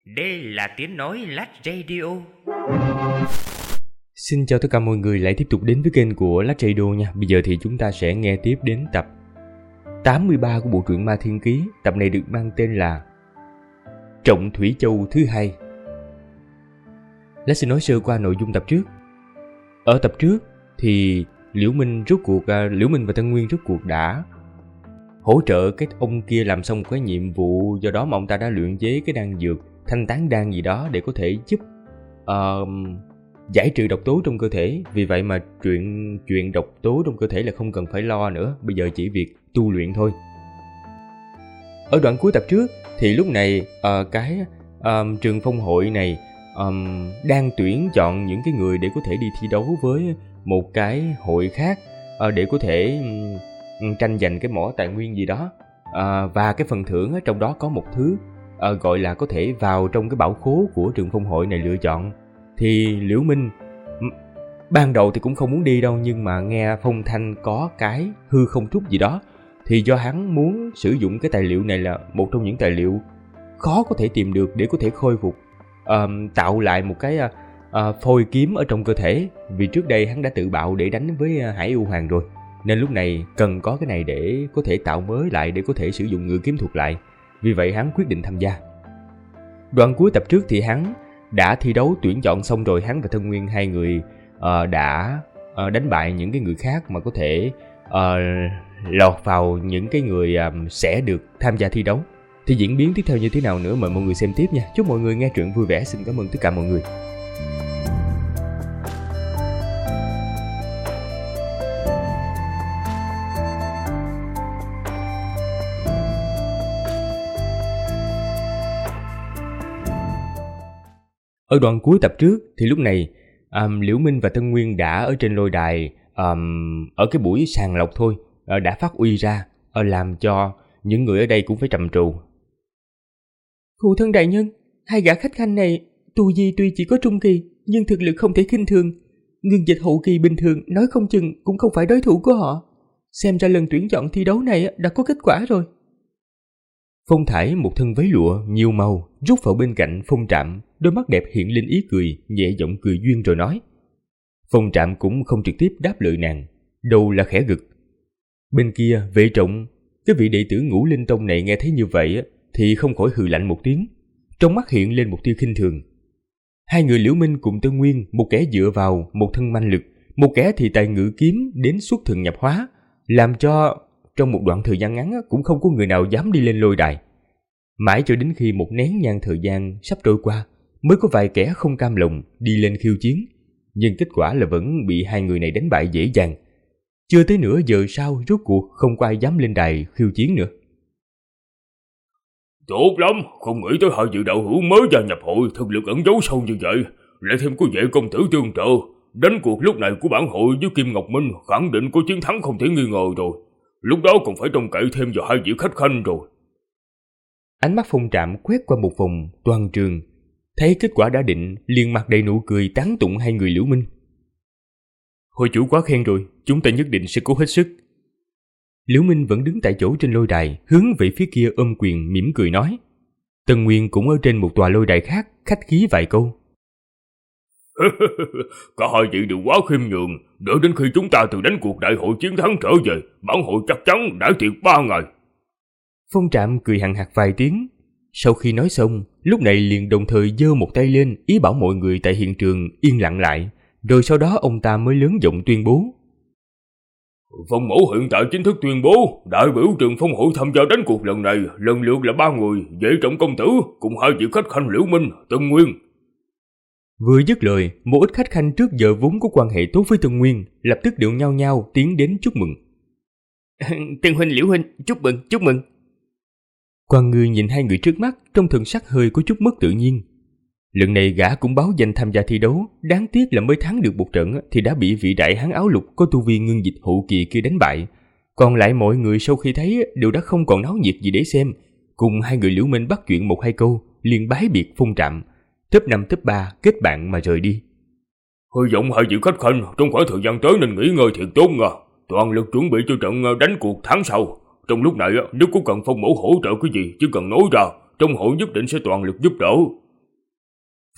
Đây là tiếng nói Lách Radio. Xin chào tất cả mọi người lại tiếp tục đến với kênh của Lách Radio nha. Bây giờ thì chúng ta sẽ nghe tiếp đến tập 83 của bộ truyện Ma Thiên Ký. Tập này được mang tên là Trọng Thủy Châu thứ hai. Lách xin nói sơ qua nội dung tập trước. Ở tập trước thì Liễu Minh và Tân Nguyên rốt cuộc đã hỗ trợ cái ông kia làm xong cái nhiệm vụ, do đó mà ông ta đã luyện chế cái đan dược thanh tán đan gì đó để có thể giúp giải trừ độc tố trong cơ thể. Vì vậy mà chuyện độc tố trong cơ thể là không cần phải lo nữa, bây giờ chỉ việc tu luyện thôi. Ở đoạn cuối tập trước thì lúc này trường phong hội này đang tuyển chọn những cái người để có thể đi thi đấu với một cái hội khác để có thể tranh giành cái mỏ tài nguyên gì đó, và cái phần thưởng ở trong đó có một thứ gọi là có thể vào trong cái bảo khố của trường phong hội này lựa chọn. Thì Liễu Minh ban đầu thì cũng không muốn đi đâu, nhưng mà nghe phong thanh có cái hư không trúc gì đó, thì do hắn muốn sử dụng cái tài liệu này là một trong những tài liệu khó có thể tìm được để có thể khôi phục, tạo lại một cái phôi kiếm ở trong cơ thể. Vì trước đây hắn đã tự bạo để đánh với Hải Yêu Hoàng rồi, nên lúc này cần có cái này để có thể tạo mới lại, để có thể sử dụng ngự kiếm thuật lại. Vì vậy hắn quyết định tham gia. Đoạn cuối tập trước thì hắn đã thi đấu tuyển chọn xong rồi, hắn và Thân Nguyên hai người đã đánh bại những cái người khác mà có thể lọt vào những cái người sẽ được tham gia thi đấu. Thì diễn biến tiếp theo như thế nào nữa mời mọi người xem tiếp nha. Chúc mọi người nghe truyện vui vẻ. Xin cảm ơn tất cả mọi người. Ở đoạn cuối tập trước thì lúc này Liễu Minh và Tân Nguyên đã ở trên lôi đài, ở cái buổi sàng lọc thôi, đã phát uy ra, làm cho những người ở đây cũng phải trầm trồ. Phụ thân đại nhân, hai gã khách khanh này tu vi tuy chỉ có trung kỳ nhưng thực lực không thể khinh thường. Ngưng dịch hậu kỳ bình thường nói không chừng cũng không phải đối thủ của họ. Xem ra lần tuyển chọn thi đấu này đã có kết quả rồi. Phong Thải một thân váy lụa nhiều màu rút vào bên cạnh Phong Trạm, đôi mắt đẹp hiện lên ý cười, nhẹ giọng cười duyên rồi nói. Phong Trạm cũng không trực tiếp đáp lời nàng, đầu là khẽ gật. Bên kia Vệ Trọng, cái vị đệ tử Ngũ Linh Tông này nghe thấy như vậy thì không khỏi hừ lạnh một tiếng, trong mắt hiện lên một tia khinh thường. Hai người Liễu Minh cùng Tân Nguyên, một kẻ dựa vào một thân manh lực, một kẻ thì tài ngự kiếm đến xuất thần nhập hóa, làm cho trong một đoạn thời gian ngắn cũng không có người nào dám đi lên lôi đài. Mãi cho đến khi một nén nhang thời gian sắp trôi qua, mới có vài kẻ không cam lòng đi lên khiêu chiến, nhưng kết quả là vẫn bị hai người này đánh bại dễ dàng. Chưa tới nửa giờ sau, rốt cuộc không có ai dám lên đài khiêu chiến nữa. Tốt lắm, không nghĩ tới hai vị đạo hữu mới gia nhập hội thực lực ẩn giấu sâu như vậy, lại thêm có Vệ công tử tương trợ. Đánh cuộc lúc này của bản hội với Kim Ngọc Minh khẳng định có chiến thắng không thể nghi ngờ rồi. Lúc đó còn phải trông cậy thêm vào hai vị khách khanh rồi. Ánh mắt Phong Trạm quét qua một vòng toàn trường, thấy kết quả đã định, liền mặt đầy nụ cười tán tụng hai người Liễu Minh. Hội chủ quá khen rồi, chúng ta nhất định sẽ cố hết sức. Liễu Minh vẫn đứng tại chỗ trên lôi đài, hướng về phía kia ôm quyền mỉm cười nói. Tân Nguyên cũng ở trên một tòa lôi đài khác, khách khí vài câu. Cả hai vị đều quá khiêm nhường, đợi đến khi chúng ta từ đánh cuộc đại hội chiến thắng trở về, bản hội chắc chắn đãi tiệc 3 ngày. Phong Trạm cười hằng hặc vài tiếng. Sau khi nói xong, lúc này liền đồng thời giơ một tay lên, ý bảo mọi người tại hiện trường yên lặng lại. Rồi sau đó ông ta mới lớn giọng tuyên bố. Phong mẫu hiện tại chính thức tuyên bố, đại biểu trường phong hội tham gia đánh cuộc lần này lần lượt là 3 người, Vệ Trọng công tử cùng hai vị khách khanh Liễu Minh, Tân Nguyên. Vừa dứt lời, một ít khách khanh trước giờ vốn có quan hệ tốt với Tân Nguyên, lập tức đều nhao nhao tiến đến chúc mừng. Tân huynh, Liễu huynh, chúc mừng, chúc mừng. Quan Ngư nhìn hai người trước mắt, trong thần sắc hơi có chút mất tự nhiên. Lần này gã cũng báo danh tham gia thi đấu, đáng tiếc là mới thắng được một trận thì đã bị vị đại hán áo lục có tu vi ngưng dịch hậu kỳ kia đánh bại. Còn lại mọi người sau khi thấy đều đã không còn náo nhiệt gì để xem, cùng hai người Liễu Minh bắt chuyện một hai câu, liền bái biệt Phong Trạm, top 5 top 3 kết bạn mà rời đi. Hy vọng hai vị khách khanh trong khoảng thời gian tới nên nghỉ ngơi thiệt tốt nha, toàn lực chuẩn bị cho trận đánh cuộc tháng sau. Trong lúc này nếu có cần Phong mẫu hỗ trợ cái gì chỉ cần nói ra, trong hội nhất định sẽ toàn lực giúp đỡ.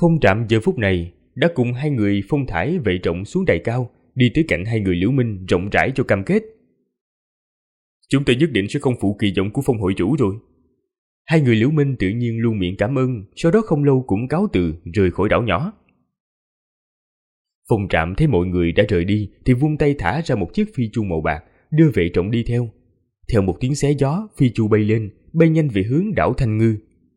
Phong Trạm giờ phút này đã cùng hai người Phong Thải, Vệ Trọng xuống đài cao, đi tới cạnh hai người Liễu Minh rộng rãi cho cam kết. Chúng ta nhất định sẽ không phụ kỳ vọng của Phong hội chủ rồi. Hai người Liễu Minh tự nhiên luôn miệng cảm ơn, sau đó không lâu cũng cáo từ rời khỏi đảo nhỏ. Phong Trạm thấy mọi người đã rời đi thì vung tay thả ra một chiếc phi chu màu bạc, đưa Vệ Trọng đi theo. Theo một tiếng xé gió, phi chu bay lên, bay nhanh về hướng đảo Thanh Ngư.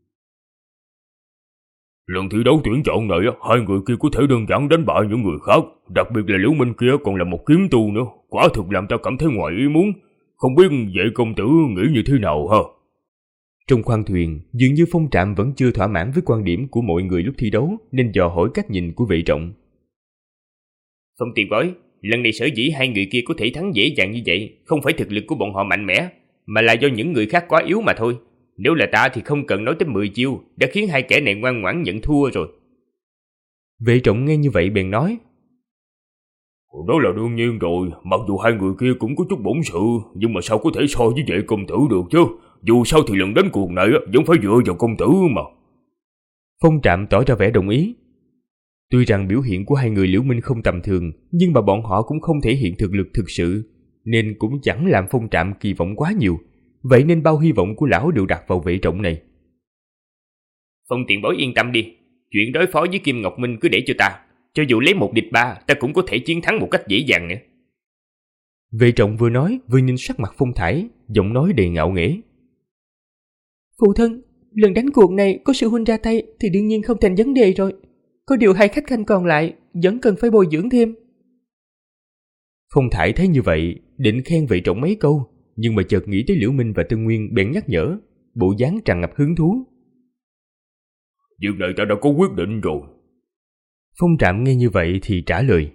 Lần thi đấu tuyển chọn này, hai người kia có thể đơn giản đánh bại những người khác, đặc biệt là Liễu Minh kia còn là một kiếm tu nữa, quả thực làm ta cảm thấy ngoài ý muốn. Không biết Vệ công tử nghĩ như thế nào ha? Trong khoang thuyền, dường như Phong Trạm vẫn chưa thỏa mãn với quan điểm của mọi người lúc thi đấu, nên dò hỏi cách nhìn của Vệ Trọng. Phong tiền bối, lần này sở dĩ hai người kia có thể thắng dễ dàng như vậy, không phải thực lực của bọn họ mạnh mẽ, mà là do những người khác quá yếu mà thôi. Nếu là ta thì không cần nói tới 10 chiêu, đã khiến hai kẻ này ngoan ngoãn nhận thua rồi. Vệ Trọng nghe như vậy bèn nói. Đó là đương nhiên rồi, mặc dù hai người kia cũng có chút bổn sự, nhưng mà sao có thể so với Vệ công tử được chứ? Dù sao thì lần đánh cuộc này vẫn phải dựa vào công tử mà. Phong Trạm tỏ ra vẻ đồng ý. Tuy rằng biểu hiện của hai người Liễu Minh không tầm thường, nhưng mà bọn họ cũng không thể hiện thực lực thực sự, nên cũng chẳng làm Phong Trạm kỳ vọng quá nhiều. Vậy nên bao hy vọng của lão đều đặt vào Vệ Trọng này. Phong tiền bối yên tâm đi, chuyện đối phó với Kim Ngọc Minh cứ để cho ta. Cho dù lấy 1 địch 3, ta cũng có thể chiến thắng một cách dễ dàng nữa. Vệ Trọng vừa nói vừa nhìn sắc mặt Phong Thải, giọng nói đầy ngạo nghễ. Phụ thân, lần đánh cuộc này có sư huynh ra tay thì đương nhiên không thành vấn đề rồi. Có điều hai khách khanh còn lại vẫn cần phải bồi dưỡng thêm. Phong Thải thấy như vậy, định khen Vệ Trọng mấy câu, nhưng mà chợt nghĩ tới Liễu Minh và Tân Nguyên bèn nhắc nhở, bộ dáng tràn ngập hứng thú. Việc này ta đã có quyết định rồi. Phong Trạm nghe như vậy thì trả lời.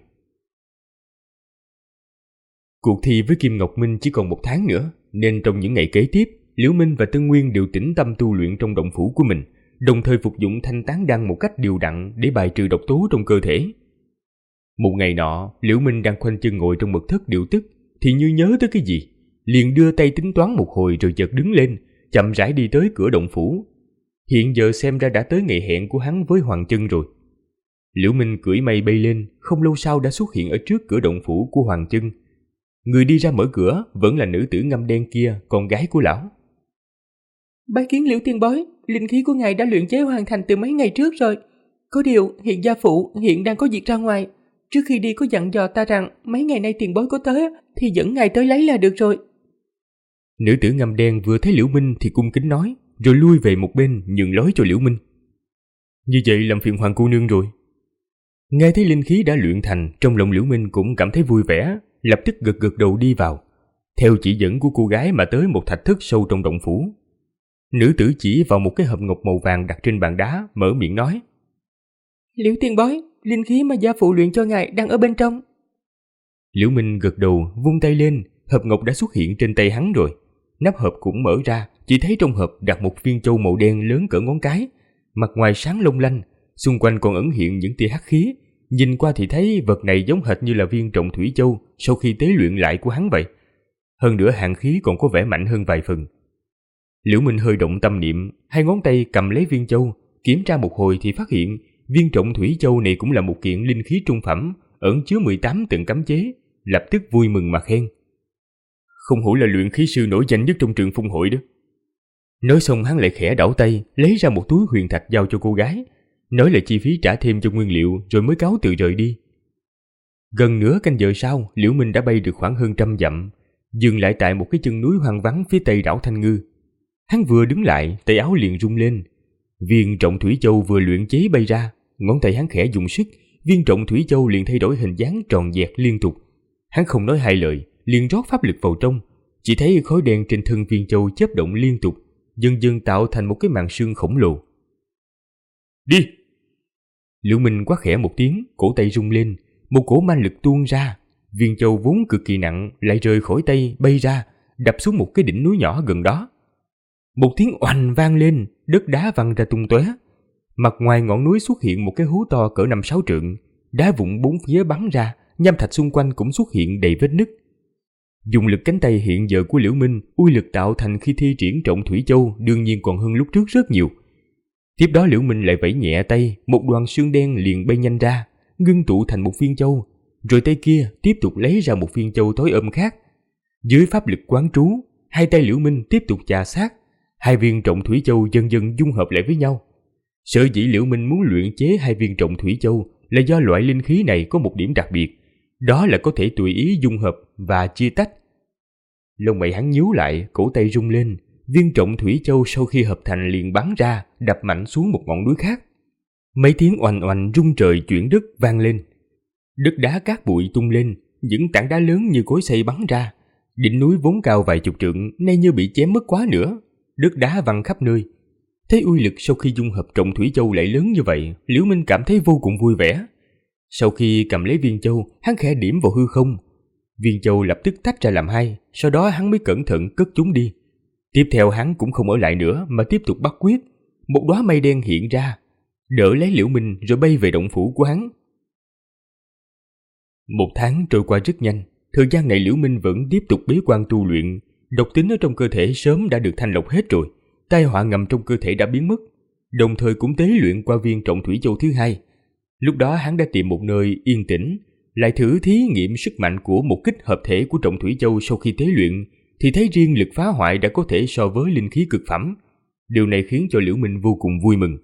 Cuộc thi với Kim Ngọc Minh chỉ còn 1 tháng nữa, nên trong những ngày kế tiếp, Liễu Minh và Tân Nguyên đều tĩnh tâm tu luyện trong động phủ của mình, đồng thời phục dụng thanh tán đan một cách đều đặn để bài trừ độc tố trong cơ thể. Một ngày nọ, Liễu Minh đang khoanh chân ngồi trong mật thất điều tức, thì như nhớ tới cái gì, liền đưa tay tính toán một hồi rồi chợt đứng lên, chậm rãi đi tới cửa động phủ. Hiện giờ xem ra đã tới ngày hẹn của hắn với Hoàng Chân rồi. Liễu Minh cưỡi mây bay lên, không lâu sau đã xuất hiện ở trước cửa động phủ của Hoàng Chân. Người đi ra mở cửa vẫn là nữ tử ngăm đen kia, con gái của lão. Bái kiến Liễu tiên bối, linh khí của ngài đã luyện chế hoàn thành từ mấy ngày trước rồi. Có điều hiện gia phụ hiện đang có việc ra ngoài. Trước khi đi có dặn dò ta rằng mấy ngày nay tiền bối có tới thì dẫn ngài tới lấy là được rồi. Nữ tử ngăm đen vừa thấy Liễu Minh thì cung kính nói, rồi lui về một bên nhường lối cho Liễu Minh. Như vậy làm phiền Hoàng cô nương rồi. Nghe thấy linh khí đã luyện thành, trong lòng Liễu Minh cũng cảm thấy vui vẻ, lập tức gật gật đầu đi vào. Theo chỉ dẫn của cô gái mà tới một thạch thất sâu trong động phủ. Nữ tử chỉ vào một cái hộp ngọc màu vàng đặt trên bàn đá, mở miệng nói. Liễu tiên bối, linh khí mà gia phụ luyện cho ngài đang ở bên trong. Liễu Minh gật đầu, vung tay lên, hộp ngọc đã xuất hiện trên tay hắn rồi. Nắp hộp cũng mở ra, chỉ thấy trong hộp đặt một viên châu màu đen lớn cỡ ngón cái, mặt ngoài sáng long lanh, xung quanh còn ẩn hiện những tia hắc khí. Nhìn qua thì thấy vật này giống hệt như là viên Trọng Thủy Châu sau khi tế luyện lại của hắn vậy. Hơn nữa hàn khí còn có vẻ mạnh hơn vài phần. Liễu Minh hơi động tâm niệm, hai ngón tay cầm lấy viên châu, kiểm tra một hồi thì phát hiện viên Trọng Thủy Châu này cũng là một kiện linh khí trung phẩm, ẩn chứa 18 tầng cấm chế, lập tức vui mừng mà khen. Không hổ là luyện khí sư nổi danh nhất trong trường Phong hội đó. Nói xong hắn lại khẽ đảo tay, lấy ra một túi huyền thạch giao cho cô gái, nói là chi phí trả thêm cho nguyên liệu rồi mới cáo từ rời đi. Gần nửa canh giờ sau, Liễu Minh đã bay được khoảng hơn 100 dặm, dừng lại tại một cái chân núi hoang vắng phía tây đảo Thanh Ngư. Hắn vừa đứng lại, tay áo liền rung lên. Viên Trọng Thủy Châu vừa luyện chế bay ra, ngón tay hắn khẽ dùng sức, viên Trọng Thủy Châu liền thay đổi hình dáng tròn dẹt liên tục. Hắn không nói hai lời, liền rót pháp lực vào trong, chỉ thấy khói đen trên thân viên châu chớp động liên tục, dần dần tạo thành một cái màn sương khổng lồ. Đi! Liễu Minh quát khẽ một tiếng, cổ tay rung lên, một cỗ ma lực tuôn ra, viên châu vốn cực kỳ nặng lại rời khỏi tay bay ra, đập xuống một cái đỉnh núi nhỏ gần đó. Một tiếng oành vang lên, đất đá văng ra tung tóe. Mặt ngoài ngọn núi xuất hiện một cái hố to cỡ 5-6 trượng, đá vụn bốn phía bắn ra, nham thạch xung quanh cũng xuất hiện đầy vết nứt. Dùng lực cánh tay hiện giờ của Liễu Minh, uy lực tạo thành khi thi triển Trọng Thủy Châu đương nhiên còn hơn lúc trước rất nhiều. Tiếp đó Liễu Minh lại vẫy nhẹ tay, một đoàn sương đen liền bay nhanh ra, ngưng tụ thành một viên châu, rồi tay kia tiếp tục lấy ra một viên châu tối ôm khác. Dưới pháp lực quán trú, hai tay Liễu Minh tiếp tục chà sát, hai viên trọng thủy châu dần dần dung hợp lại với nhau. Sở dĩ Liễu Minh muốn luyện chế hai viên trọng thủy châu là do loại linh khí này có một điểm đặc biệt, đó là có thể tùy ý dung hợp và chia tách. Lông mày hắn nhíu lại, cổ tay rung lên, viên trọng thủy châu sau khi hợp thành liền bắn ra, đập mạnh xuống một ngọn núi khác. Mấy tiếng oành oành rung trời chuyển đất vang lên. Đất đá cát bụi tung lên, những tảng đá lớn như cối xay bắn ra. Đỉnh núi vốn cao vài chục trượng nay như bị chém mất quá nữa, đất đá văng khắp nơi. Thấy uy lực sau khi dung hợp trọng thủy châu lại lớn như vậy, Liễu Minh cảm thấy vô cùng vui vẻ. Sau khi cầm lấy viên châu, hắn khẽ điểm vào hư không. Viên châu lập tức tách ra làm hai, sau đó hắn mới cẩn thận cất chúng đi. Tiếp theo hắn cũng không ở lại nữa mà tiếp tục bắt quyết. Một đóa mây đen hiện ra, đỡ lấy Liễu Minh rồi bay về động phủ của hắn. Một tháng trôi qua rất nhanh, thời gian này Liễu Minh vẫn tiếp tục bế quan tu luyện. Độc tính ở trong cơ thể sớm đã được thanh lọc hết rồi, tai họa ngầm trong cơ thể đã biến mất, đồng thời cũng tế luyện qua viên trọng thủy châu thứ hai. Lúc đó hắn đã tìm một nơi yên tĩnh, lại thử thí nghiệm sức mạnh của một kích hợp thể của trọng thủy châu. Sau khi tế luyện thì thấy riêng lực phá hoại đã có thể so với linh khí cực phẩm. Điều này khiến cho Liễu Minh vô cùng vui mừng.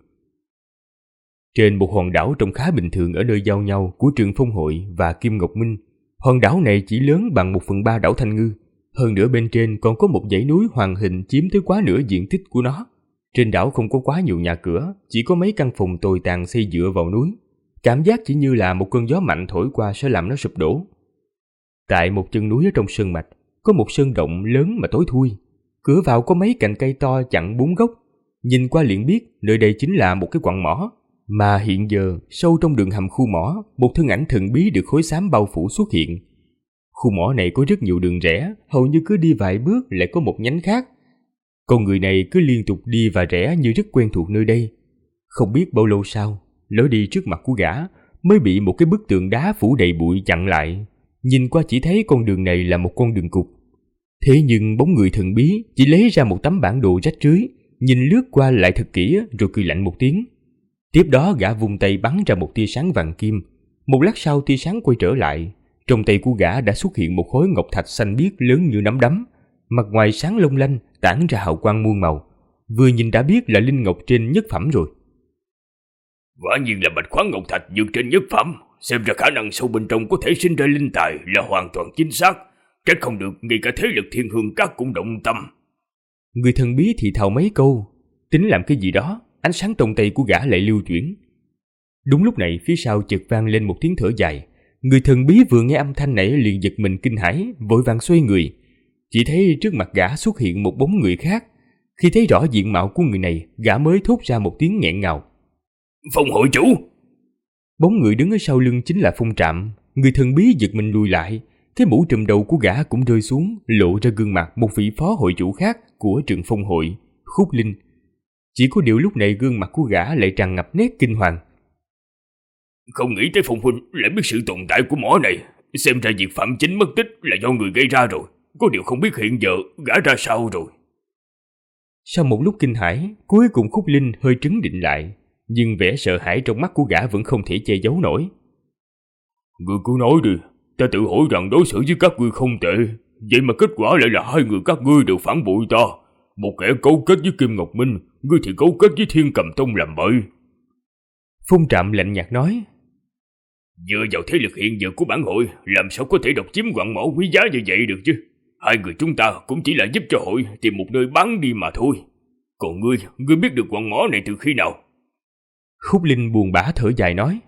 Trên một hòn đảo trông khá bình thường ở nơi giao nhau của Trường Phong Hội và Kim Ngọc Minh, hòn đảo này chỉ lớn bằng 1/3 đảo Thanh Ngư. Hơn nữa bên trên còn có một dãy núi hoàng hình chiếm tới quá nửa diện tích của nó. Trên đảo không có quá nhiều nhà cửa, chỉ có mấy căn phòng tồi tàn xây dựa vào núi. Cảm giác chỉ như là một cơn gió mạnh thổi qua sẽ làm nó sụp đổ. Tại một chân núi ở trong sơn mạch, có một sơn động lớn mà tối thui. Cửa vào có mấy cành cây to chặn 4 góc. Nhìn qua liền biết nơi đây chính là một cái quặng mỏ. Mà hiện giờ, sâu trong đường hầm khu mỏ, một thân ảnh thần bí được khối xám bao phủ xuất hiện. Khu mỏ này có rất nhiều đường rẽ, hầu như cứ đi vài bước lại có một nhánh khác. Con người này cứ liên tục đi và rẽ như rất quen thuộc nơi đây. Không biết bao lâu sau, lối đi trước mặt của gã mới bị một cái bức tường đá phủ đầy bụi chặn lại. Nhìn qua chỉ thấy con đường này là một con đường cụt. Thế nhưng bóng người thần bí chỉ lấy ra một tấm bản đồ rách rưới, nhìn lướt qua lại thật kỹ rồi cười lạnh một tiếng. Tiếp đó gã vung tay bắn ra một tia sáng vàng kim. Một lát sau tia sáng quay trở lại. Trong tay của gã đã xuất hiện một khối ngọc thạch xanh biếc lớn như nắm đấm, mặt ngoài sáng long lanh, tản ra hào quang muôn màu. Vừa nhìn đã biết là linh ngọc trên nhất phẩm rồi. Quả nhiên là bạch khoáng ngọc thạch vượt trên nhất phẩm, xem ra khả năng sâu bên trong có thể sinh ra linh tài là hoàn toàn chính xác. Trách không được ngay cả thế lực Thiên Hương Các cũng động tâm. Người thần bí thì thào mấy câu, tính làm cái gì đó. Ánh sáng trong tay của gã lại lưu chuyển. Đúng lúc này phía sau chợt vang lên một tiếng thở dài. Người thần bí vừa nghe âm thanh này liền giật mình kinh hãi, vội vàng xoay người. Chỉ thấy trước mặt gã xuất hiện một bóng người khác. Khi thấy rõ diện mạo của người này, gã mới thốt ra một tiếng nghẹn ngào. Phong hội chủ! Bóng người đứng ở sau lưng chính là Phong Trạm. Người thần bí giật mình lùi lại. Cái mũ trùm đầu của gã cũng rơi xuống, lộ ra gương mặt một vị phó hội chủ khác của Trường Phong Hội, Khúc Linh. Chỉ có điều lúc này gương mặt của gã lại tràn ngập nét kinh hoàng. Không nghĩ tới Phong huynh lại biết sự tồn tại của mỏ này. Xem ra việc Phạm Chính mất tích là do người gây ra rồi. Có điều không biết hiện giờ gã ra sao rồi. Sau một lúc kinh hãi, cuối cùng Khúc Linh hơi trấn định lại. Nhưng vẻ sợ hãi trong mắt của gã vẫn không thể che giấu nổi. Ngươi cứ nói đi. Ta tự hỏi rằng đối xử với các ngươi không tệ. Vậy mà kết quả lại là hai người các ngươi đều phản bội ta. Một kẻ cấu kết với Kim Ngọc Minh, ngươi thì cấu kết với Thiên Cầm Tông làm bậy. Phong Trạm lạnh nhạt nói. Dựa vào thế lực hiện giờ của bản hội, làm sao có thể độc chiếm quặng mỏ quý giá như vậy được chứ? Hai người chúng ta cũng chỉ là giúp cho hội tìm một nơi bán đi mà thôi. Còn ngươi biết được quặng mỏ này từ khi nào? Khúc Linh buồn bã thở dài nói.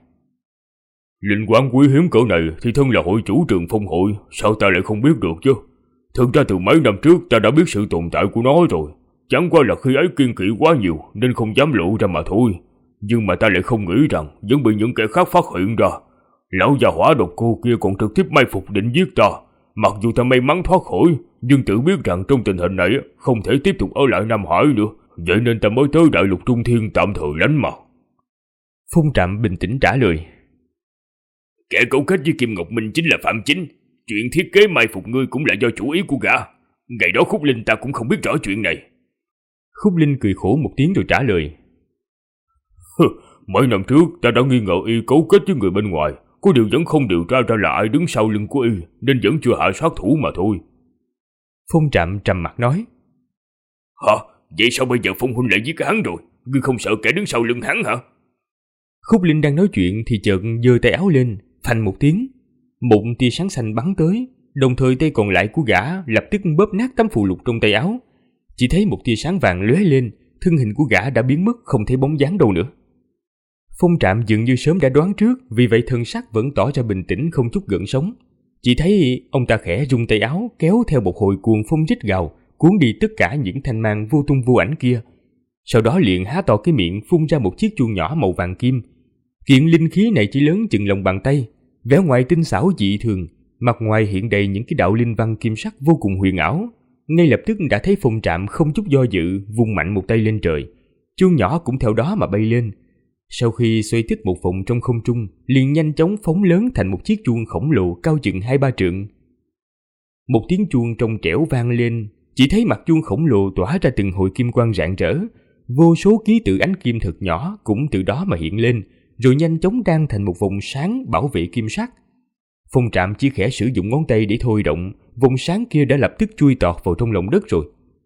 Linh quán quý hiếm cỡ này thì thân là hội chủ Trường Phong Hội, sao ta lại không biết được chứ? Thực ra từ mấy năm trước ta đã biết sự tồn tại của nó rồi. Chẳng qua là khi ấy kiên kỵ quá nhiều nên không dám lộ ra mà thôi. Nhưng mà ta lại không nghĩ rằng vẫn bị những kẻ khác phát hiện ra. Lão già Hỏa Độc Cô kia còn trực tiếp mai phục định giết ta. Mặc dù ta may mắn thoát khỏi, nhưng tự biết rằng trong tình hình này không thể tiếp tục ở lại Nam Hải nữa. Vậy nên ta mới tới Đại Lục Trung Thiên tạm thời lánh mặt. Phong Trạm bình tĩnh trả lời. Kẻ cấu kết với Kim Ngọc Minh chính là Phạm Chính. Chuyện thiết kế mai phục ngươi cũng là do chủ ý của gã. Ngày đó Khúc Linh ta cũng không biết rõ chuyện này. Khúc Linh cười khổ một tiếng rồi trả lời. Mấy năm trước ta đã nghi ngờ y cấu kết với người bên ngoài, có điều vẫn không điều tra ra là ai đứng sau lưng của y, nên vẫn chưa hạ sát thủ mà thôi. Phong Trạm trầm mặt nói. Hả? Vậy sao bây giờ Phong huynh lại giết hắn rồi? Ngươi không sợ kẻ đứng sau lưng hắn hả? Khúc Linh đang nói chuyện thì chợt giơ tay áo lên, phanh một tiếng, một tia sáng xanh bắn tới, đồng thời tay còn lại của gã lập tức bóp nát tấm phù lục trong tay áo. Chỉ thấy một tia sáng vàng lóe lên, thân hình của gã đã biến mất không thấy bóng dáng đâu nữa. Phong Trạm dường như sớm đã đoán trước, vì vậy thân sắc vẫn tỏ ra bình tĩnh không chút gợn sóng. Chỉ thấy ông ta khẽ rung tay áo kéo theo một hồi cuồng phong rít gào, cuốn đi tất cả những thanh mang vô tung vô ảnh kia. Sau đó liền há to cái miệng phun ra một chiếc chuông nhỏ màu vàng kim. Kiện linh khí này chỉ lớn chừng lòng bàn tay, vẻ ngoài tinh xảo dị thường, mặt ngoài hiện đầy những cái đạo linh văn kim sắc vô cùng huyền ảo. Ngay lập tức đã thấy Phong Trạm không chút do dự vung mạnh một tay lên trời, chuông nhỏ cũng theo đó mà bay lên. Sau khi xoay tít một vòng trong không trung, liền nhanh chóng phóng lớn thành một chiếc chuông khổng lồ cao chừng 2-3 trượng. Một tiếng chuông trong trẻo vang lên, chỉ thấy mặt chuông khổng lồ tỏa ra từng hồi kim quang rạng rỡ, vô số ký tự ánh kim thật nhỏ cũng từ đó mà hiện lên, rồi nhanh chóng đan thành một vòng sáng bảo vệ kim sắc. Phong Trạm chỉ khẽ sử dụng ngón tay để thôi động, vòng sáng kia đã lập tức chui tọt vào trong lòng đất rồi.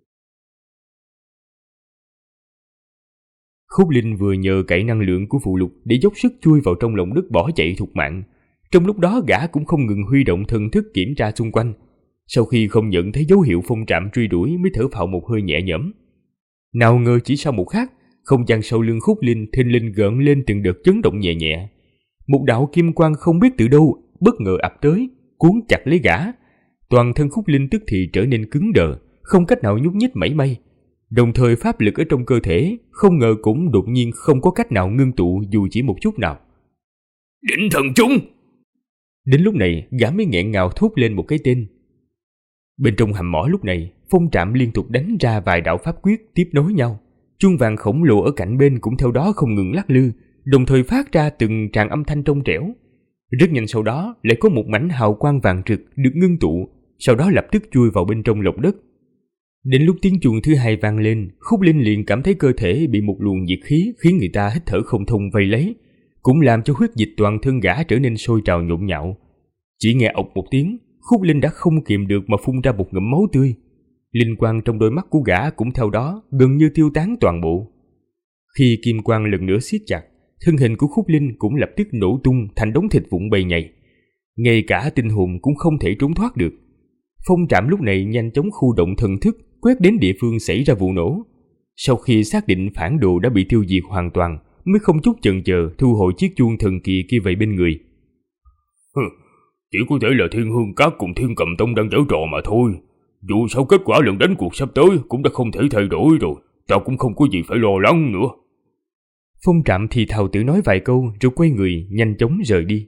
Khúc Linh vừa nhờ cậy năng lượng của phù lục để dốc sức chui vào trong lòng đất bỏ chạy thục mạng. Trong lúc đó gã cũng không ngừng huy động thần thức kiểm tra xung quanh. Sau khi không nhận thấy dấu hiệu Phong Trạm truy đuổi mới thở phào một hơi nhẹ nhõm. Nào ngờ chỉ sau một khắc, không gian sau lưng Khúc Linh thình lình gợn lên từng đợt chấn động nhẹ nhẹ. Một đạo kim quang không biết từ đâu bất ngờ ập tới, cuốn chặt lấy gã. Toàn thân Khúc Linh tức thì trở nên cứng đờ, không cách nào nhúc nhích mảy may. Đồng thời pháp lực ở trong cơ thể không ngờ cũng đột nhiên không có cách nào ngưng tụ dù chỉ một chút nào. Định thần chung! Đến lúc này gã mới nghẹn ngào thốt lên một cái tên. Bên trong hầm mỏ lúc này, Phong Trạm liên tục đánh ra vài đạo pháp quyết tiếp nối nhau. Chuông vàng khổng lồ ở cạnh bên cũng theo đó không ngừng lắc lư, đồng thời phát ra từng tràng âm thanh trong trẻo. Rất nhanh sau đó lại có một mảnh hào quang vàng rực được ngưng tụ, sau đó lập tức chui vào bên trong lòng đất. Đến lúc tiếng chuông thứ hai vang lên, Khúc Linh liền cảm thấy cơ thể bị một luồng nhiệt khí khiến người ta hít thở không thông vây lấy, cũng làm cho huyết dịch toàn thân gã trở nên sôi trào nhộn nhạo. Chỉ nghe ộc một tiếng, Khúc Linh đã không kiềm được mà phun ra một ngụm máu tươi. Linh quang trong đôi mắt của gã cũng theo đó gần như tiêu tán toàn bộ. Khi kim quang lần nữa siết chặt, thân hình của Khúc Linh cũng lập tức nổ tung thành đống thịt vụn bay nhầy. Ngay cả tinh hồn cũng không thể trốn thoát được. Phong Trạm lúc này nhanh chóng khu động thần thức quét đến địa phương xảy ra vụ nổ. Sau khi xác định phản đồ đã bị tiêu diệt hoàn toàn, mới không chút chần chờ thu hồi chiếc chuông thần kỳ kia về bên người. Chỉ có thể là Thiên Hương Các cùng Thiên Cầm Tông đang giở trò mà thôi. Dù sao kết quả lần đánh cuộc sắp tới cũng đã không thể thay đổi rồi, ta cũng không có gì phải lo lắng nữa. Phong Trạm thì thào tự nói vài câu rồi quay người nhanh chóng rời đi.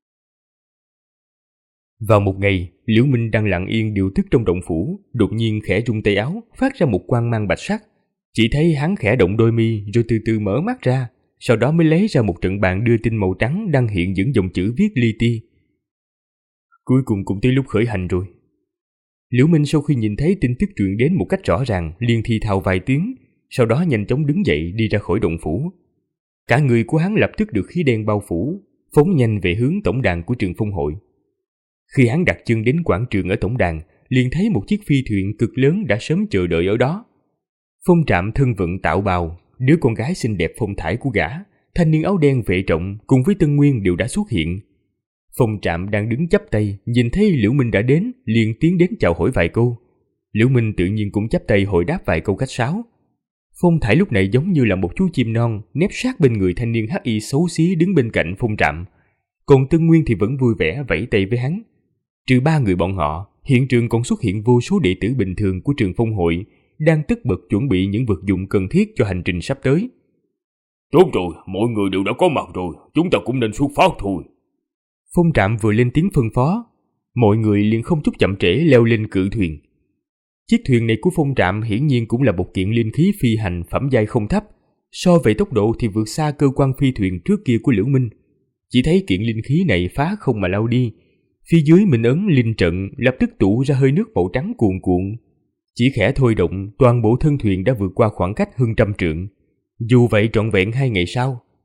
Vào một ngày, Liễu Minh đang lặng yên điều tức trong động phủ, đột nhiên khẽ rung tay áo, phát ra một quang mang bạch sắc. Chỉ thấy hắn khẽ động đôi mi rồi từ từ mở mắt ra, sau đó mới lấy ra một trận bàn đưa tin màu trắng đang hiện những dòng chữ viết li ti. Cuối cùng cũng tới lúc khởi hành rồi. Liễu Minh sau khi nhìn thấy tin tức truyền đến một cách rõ ràng, liền thì thào vài tiếng, sau đó nhanh chóng đứng dậy đi ra khỏi động phủ. Cả người của hắn lập tức được khí đen bao phủ, phóng nhanh về hướng tổng đàn của Trường Phong hội. Khi hắn đặt chân đến quảng trường ở tổng đàn, liền thấy một chiếc phi thuyền cực lớn đã sớm chờ đợi ở đó. Phong Trạm thân vận tạo bào, đứa con gái xinh đẹp phong thải của gã, thanh niên áo đen vệ trọng cùng với Tân Nguyên đều đã xuất hiện. Phong Trạm đang đứng chắp tay, nhìn thấy Liễu Minh đã đến, liền tiến đến chào hỏi vài câu. Liễu Minh tự nhiên cũng chắp tay hồi đáp vài câu khách sáo. Phong thải lúc này giống như là một chú chim non nép sát bên người thanh niên hắc y xấu xí đứng bên cạnh Phong Trạm, còn Tân Nguyên thì vẫn vui vẻ vẫy tay với hắn. Trừ ba người bọn họ, hiện trường còn xuất hiện vô số đệ tử bình thường của Trường Phong hội đang tất bật chuẩn bị những vật dụng cần thiết cho hành trình sắp tới. Tốt rồi, mọi người đều đã có mặt rồi, chúng ta cũng nên xuất phát thôi. Phong Trạm vừa lên tiếng phân phó, mọi người liền không chút chậm trễ leo lên cự thuyền. Chiếc thuyền này của Phong Trạm hiển nhiên cũng là một kiện linh khí phi hành phẩm giai không thấp, so về tốc độ thì vượt xa cơ quan phi thuyền trước kia của Liễu Minh. Chỉ thấy kiện linh khí này phá không mà lao đi, phía dưới minh ấn linh trận lập tức tụ ra hơi nước màu trắng cuồn cuộn. Chỉ khẽ thôi động, toàn bộ thân thuyền đã vượt qua khoảng cách hơn 100 trượng. Dù vậy trọn vẹn 2 ngày sau,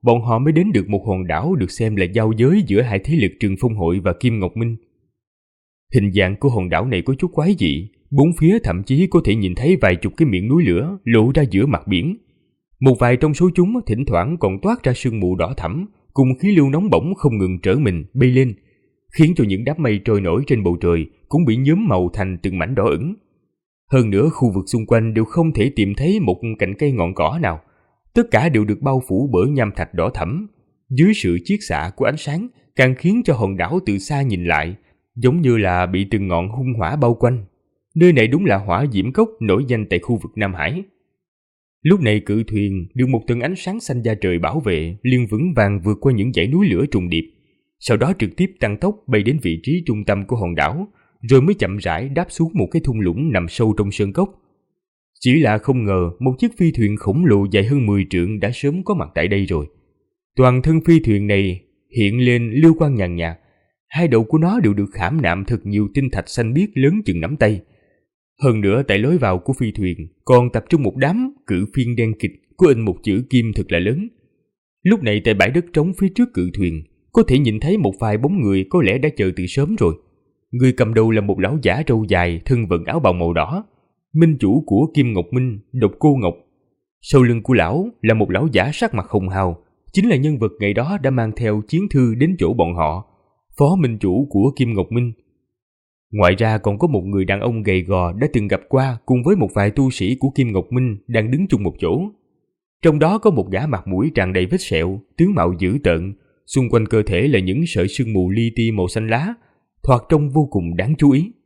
bọn họ mới đến được một hòn đảo được xem là giao giới giữa hai thế lực Trường Phong Hội và Kim Ngọc Minh. Hình dạng của hòn đảo này có chút quái dị, bốn phía thậm chí có thể nhìn thấy vài chục cái miệng núi lửa lộ ra giữa mặt biển. Một vài trong số chúng thỉnh thoảng còn toát ra sương mù đỏ thẫm, cùng khí lưu nóng bỏng không ngừng trở mình bay lên, khiến cho những đám mây trôi nổi trên bầu trời cũng bị nhuốm màu thành từng mảnh đỏ ửng. Hơn nữa, khu vực xung quanh đều không thể tìm thấy một cành cây ngọn cỏ nào, tất cả đều được bao phủ bởi nham thạch đỏ thẫm. Dưới sự chiết xạ của ánh sáng, càng khiến cho hòn đảo từ xa nhìn lại giống như là bị từng ngọn hung hỏa bao quanh. Nơi này đúng là hỏa diễm cốc nổi danh tại khu vực Nam Hải. Lúc này cự thuyền được một tầng ánh sáng xanh da trời bảo vệ, liền vững vàng vượt qua những dãy núi lửa trùng điệp, sau đó trực tiếp tăng tốc bay đến vị trí trung tâm của hòn đảo, rồi mới chậm rãi đáp xuống một cái thung lũng nằm sâu trong sơn cốc. Chỉ là không ngờ một chiếc phi thuyền khổng lồ dài hơn 10 trượng đã sớm có mặt tại đây rồi. Toàn thân phi thuyền này hiện lên lưu quang nhàn nhạt, hai đầu của nó đều được khảm nạm thật nhiều tinh thạch xanh biếc lớn chừng nắm tay. Hơn nữa, tại lối vào của phi thuyền còn tập trung một đám cự phiên đen kịt có in một chữ kim thật là lớn. Lúc này tại bãi đất trống phía trước cự thuyền có thể nhìn thấy một vài bóng người có lẽ đã chờ từ sớm rồi. Người cầm đầu là một lão giả râu dài, thân vận áo bào màu đỏ, minh chủ của Kim Ngọc Minh, Độc Cô Ngọc. Sau lưng của lão là một lão giả sắc mặt hồng hào, chính là nhân vật ngày đó đã mang theo chiến thư đến chỗ bọn họ, phó minh chủ của Kim Ngọc Minh. Ngoài ra còn có một người đàn ông gầy gò đã từng gặp qua cùng với một vài tu sĩ của Kim Ngọc Minh đang đứng chung một chỗ. Trong đó có một gã mặt mũi tràn đầy vết sẹo, tướng mạo dữ tợn, xung quanh cơ thể là những sợi sương mù li ti màu xanh lá, thoạt trông vô cùng đáng chú ý.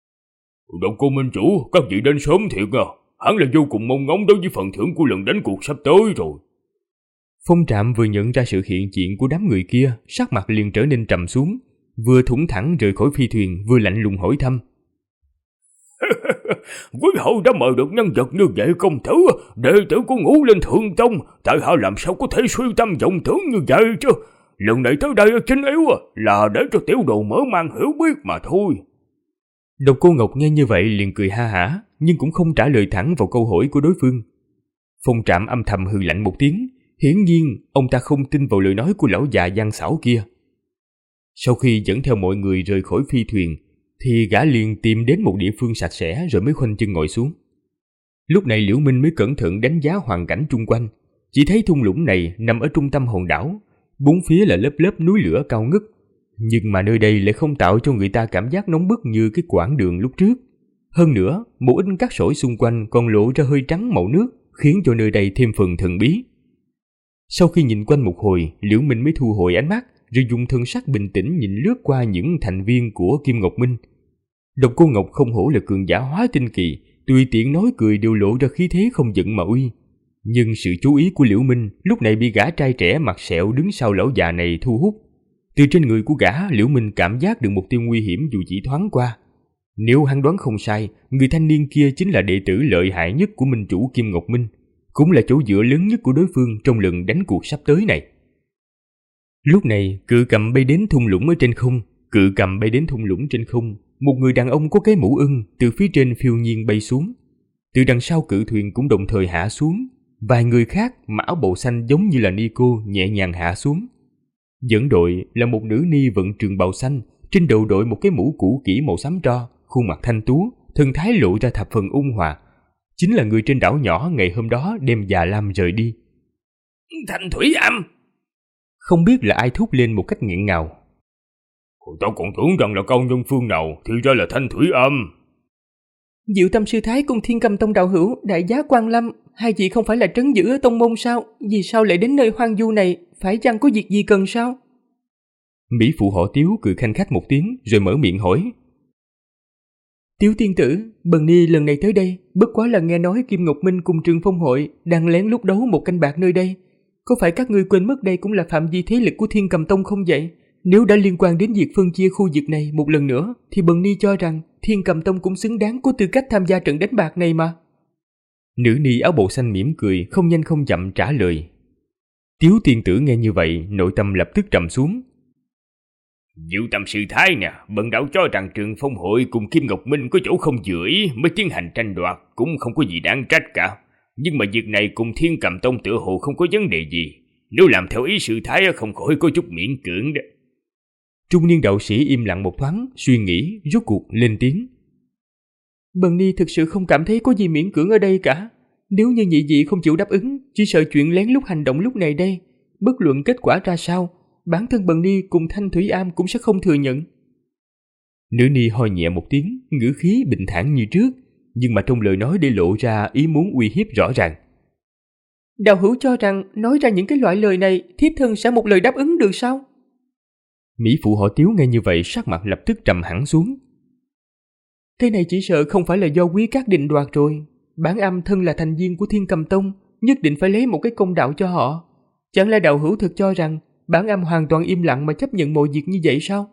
Độc Cô Minh chủ, các vị đến sớm thiệt à, hắn là vô cùng mong ngóng đối với phần thưởng của lần đánh cuộc sắp tới rồi. Phong Trạm vừa nhận ra sự hiện diện của đám người kia, sắc mặt liền trở nên trầm xuống, vừa thủng thẳng rời khỏi phi thuyền, vừa lạnh lùng hỏi thăm. Quý hậu đã mời được nhân vật như vậy công tử, đệ tử của Ngũ Linh Thượng Tông, tại hạ làm sao có thể suy tâm vọng tưởng như vậy chứ? Lần này tới đây chính yếu là để cho tiểu đồ mở mang hiểu biết mà thôi. Độc Cô Ngọc nghe như vậy liền cười ha hả, nhưng cũng không trả lời thẳng vào câu hỏi của đối phương. Phong Trạm âm thầm hừ lạnh một tiếng, hiển nhiên ông ta không tin vào lời nói của lão già gian xảo kia. Sau khi dẫn theo mọi người rời khỏi phi thuyền, thì gã liền tìm đến một địa phương sạch sẽ rồi mới khoanh chân ngồi xuống. Lúc này Liễu Minh mới cẩn thận đánh giá hoàn cảnh chung quanh, chỉ thấy thung lũng này nằm ở trung tâm hòn đảo, bốn phía là lớp lớp núi lửa cao ngất, nhưng mà nơi đây lại không tạo cho người ta cảm giác nóng bức như cái quãng đường lúc trước. Hơn nữa, một ít cát sỏi xung quanh còn lộ ra hơi trắng màu nước, khiến cho nơi đây thêm phần thần bí. Sau khi nhìn quanh một hồi, Liễu Minh mới thu hồi ánh mắt, rồi dùng thân sắc bình tĩnh nhìn lướt qua những thành viên của Kim Ngọc Minh. Độc Cô Ngọc không hổ là cường giả hóa tinh kỳ, tùy tiện nói cười đều lộ ra khí thế không giận mà uy. Nhưng sự chú ý của Liễu Minh lúc này bị gã trai trẻ mặt sẹo đứng sau lão già này thu hút. Từ trên người của gã, Liễu Minh cảm giác được một tia nguy hiểm dù chỉ thoáng qua. Nếu hắn đoán không sai, người thanh niên kia chính là đệ tử lợi hại nhất của minh chủ Kim Ngọc Minh, cũng là chỗ dựa lớn nhất của đối phương trong lần đánh cuộc sắp tới này. Lúc này, cự cầm bay đến thung lũng ở trên không, một người đàn ông có cái mũ ưng từ phía trên phiêu nhiên bay xuống. Từ đằng sau cự thuyền cũng đồng thời hạ xuống, vài người khác mặc áo bào xanh giống như là Nico nhẹ nhàng hạ xuống. Dẫn đội là một nữ ni vận trường bào xanh, trên đầu đội một cái mũ cũ kỹ màu xám tro, khuôn mặt thanh tú, thân thái lộ ra thập phần ôn hòa. Chính là người trên đảo nhỏ ngày hôm đó đem Già Lam rời đi. Thanh Thủy Âm! Không biết là ai thốt lên một cách nghẹn ngào. Tao còn tưởng rằng là cao nhân phương nào, thì ra là Thanh Thủy Âm. Diệu Tâm Sư Thái cùng Thiên Cầm Tông đạo hữu, đại giá Quan Lâm, hai vị không phải là trấn giữ ở tông môn sao? Vì sao lại đến nơi hoang vu này? Phải chăng có việc gì cần sao? Mỹ phụ họ Tiếu cười khanh khách một tiếng rồi mở miệng hỏi. Tiếu tiên tử, Bần Ni lần này tới đây, bất quá là nghe nói Kim Ngọc Minh cùng Trường Phong Hội đang lén lút đấu một canh bạc nơi đây. Có phải các ngươi quên mất đây cũng là phạm vi thế lực của Thiên Cầm Tông không vậy? Nếu đã liên quan đến việc phân chia khu vực này một lần nữa, thì Bần Ni cho rằng Thiên Cầm Tông cũng xứng đáng có tư cách tham gia trận đánh bạc này mà. Nữ ni áo bào xanh mỉm cười, không nhanh không chậm trả lời. Tiếu tiên tử nghe như vậy, nội tâm lập tức trầm xuống. Diệu Tâm Sư Thái nè, bần đạo cho rằng Trường Phong Hội cùng Kim Ngọc Minh có chỗ không vừa ý mới tiến hành tranh đoạt, cũng không có gì đáng trách cả. Nhưng mà việc này cùng Thiên Cầm Tông tựa hồ không có vấn đề gì. Nếu làm theo ý sư thái không khỏi có chút miễn cưỡng đó. Trung niên đạo sĩ im lặng một thoáng, suy nghĩ, rốt cuộc lên tiếng. Bần ni thực sự không cảm thấy có gì miễn cưỡng ở đây cả. Nếu như nhị vị không chịu đáp ứng, chỉ sợ chuyện lén lút hành động lúc này đây, bất luận kết quả ra sao, bản thân bần ni cùng Thanh Thủy Am cũng sẽ không thừa nhận. Nữ ni ho nhẹ một tiếng, ngữ khí bình thản như trước, nhưng mà trong lời nói để lộ ra ý muốn uy hiếp rõ ràng. Đạo hữu cho rằng nói ra những cái loại lời này, thiếp thân sẽ một lời đáp ứng được sao? Mỹ phụ họ Tiếu nghe như vậy sắc mặt lập tức trầm hẳn xuống. Cái này chỉ sợ không phải là do quý các định đoạt rồi. Bản âm thân là thành viên của Thiên Cầm Tông, nhất định phải lấy một cái công đạo cho họ. Chẳng lẽ đạo hữu thực cho rằng bản âm hoàn toàn im lặng mà chấp nhận mọi việc như vậy sao?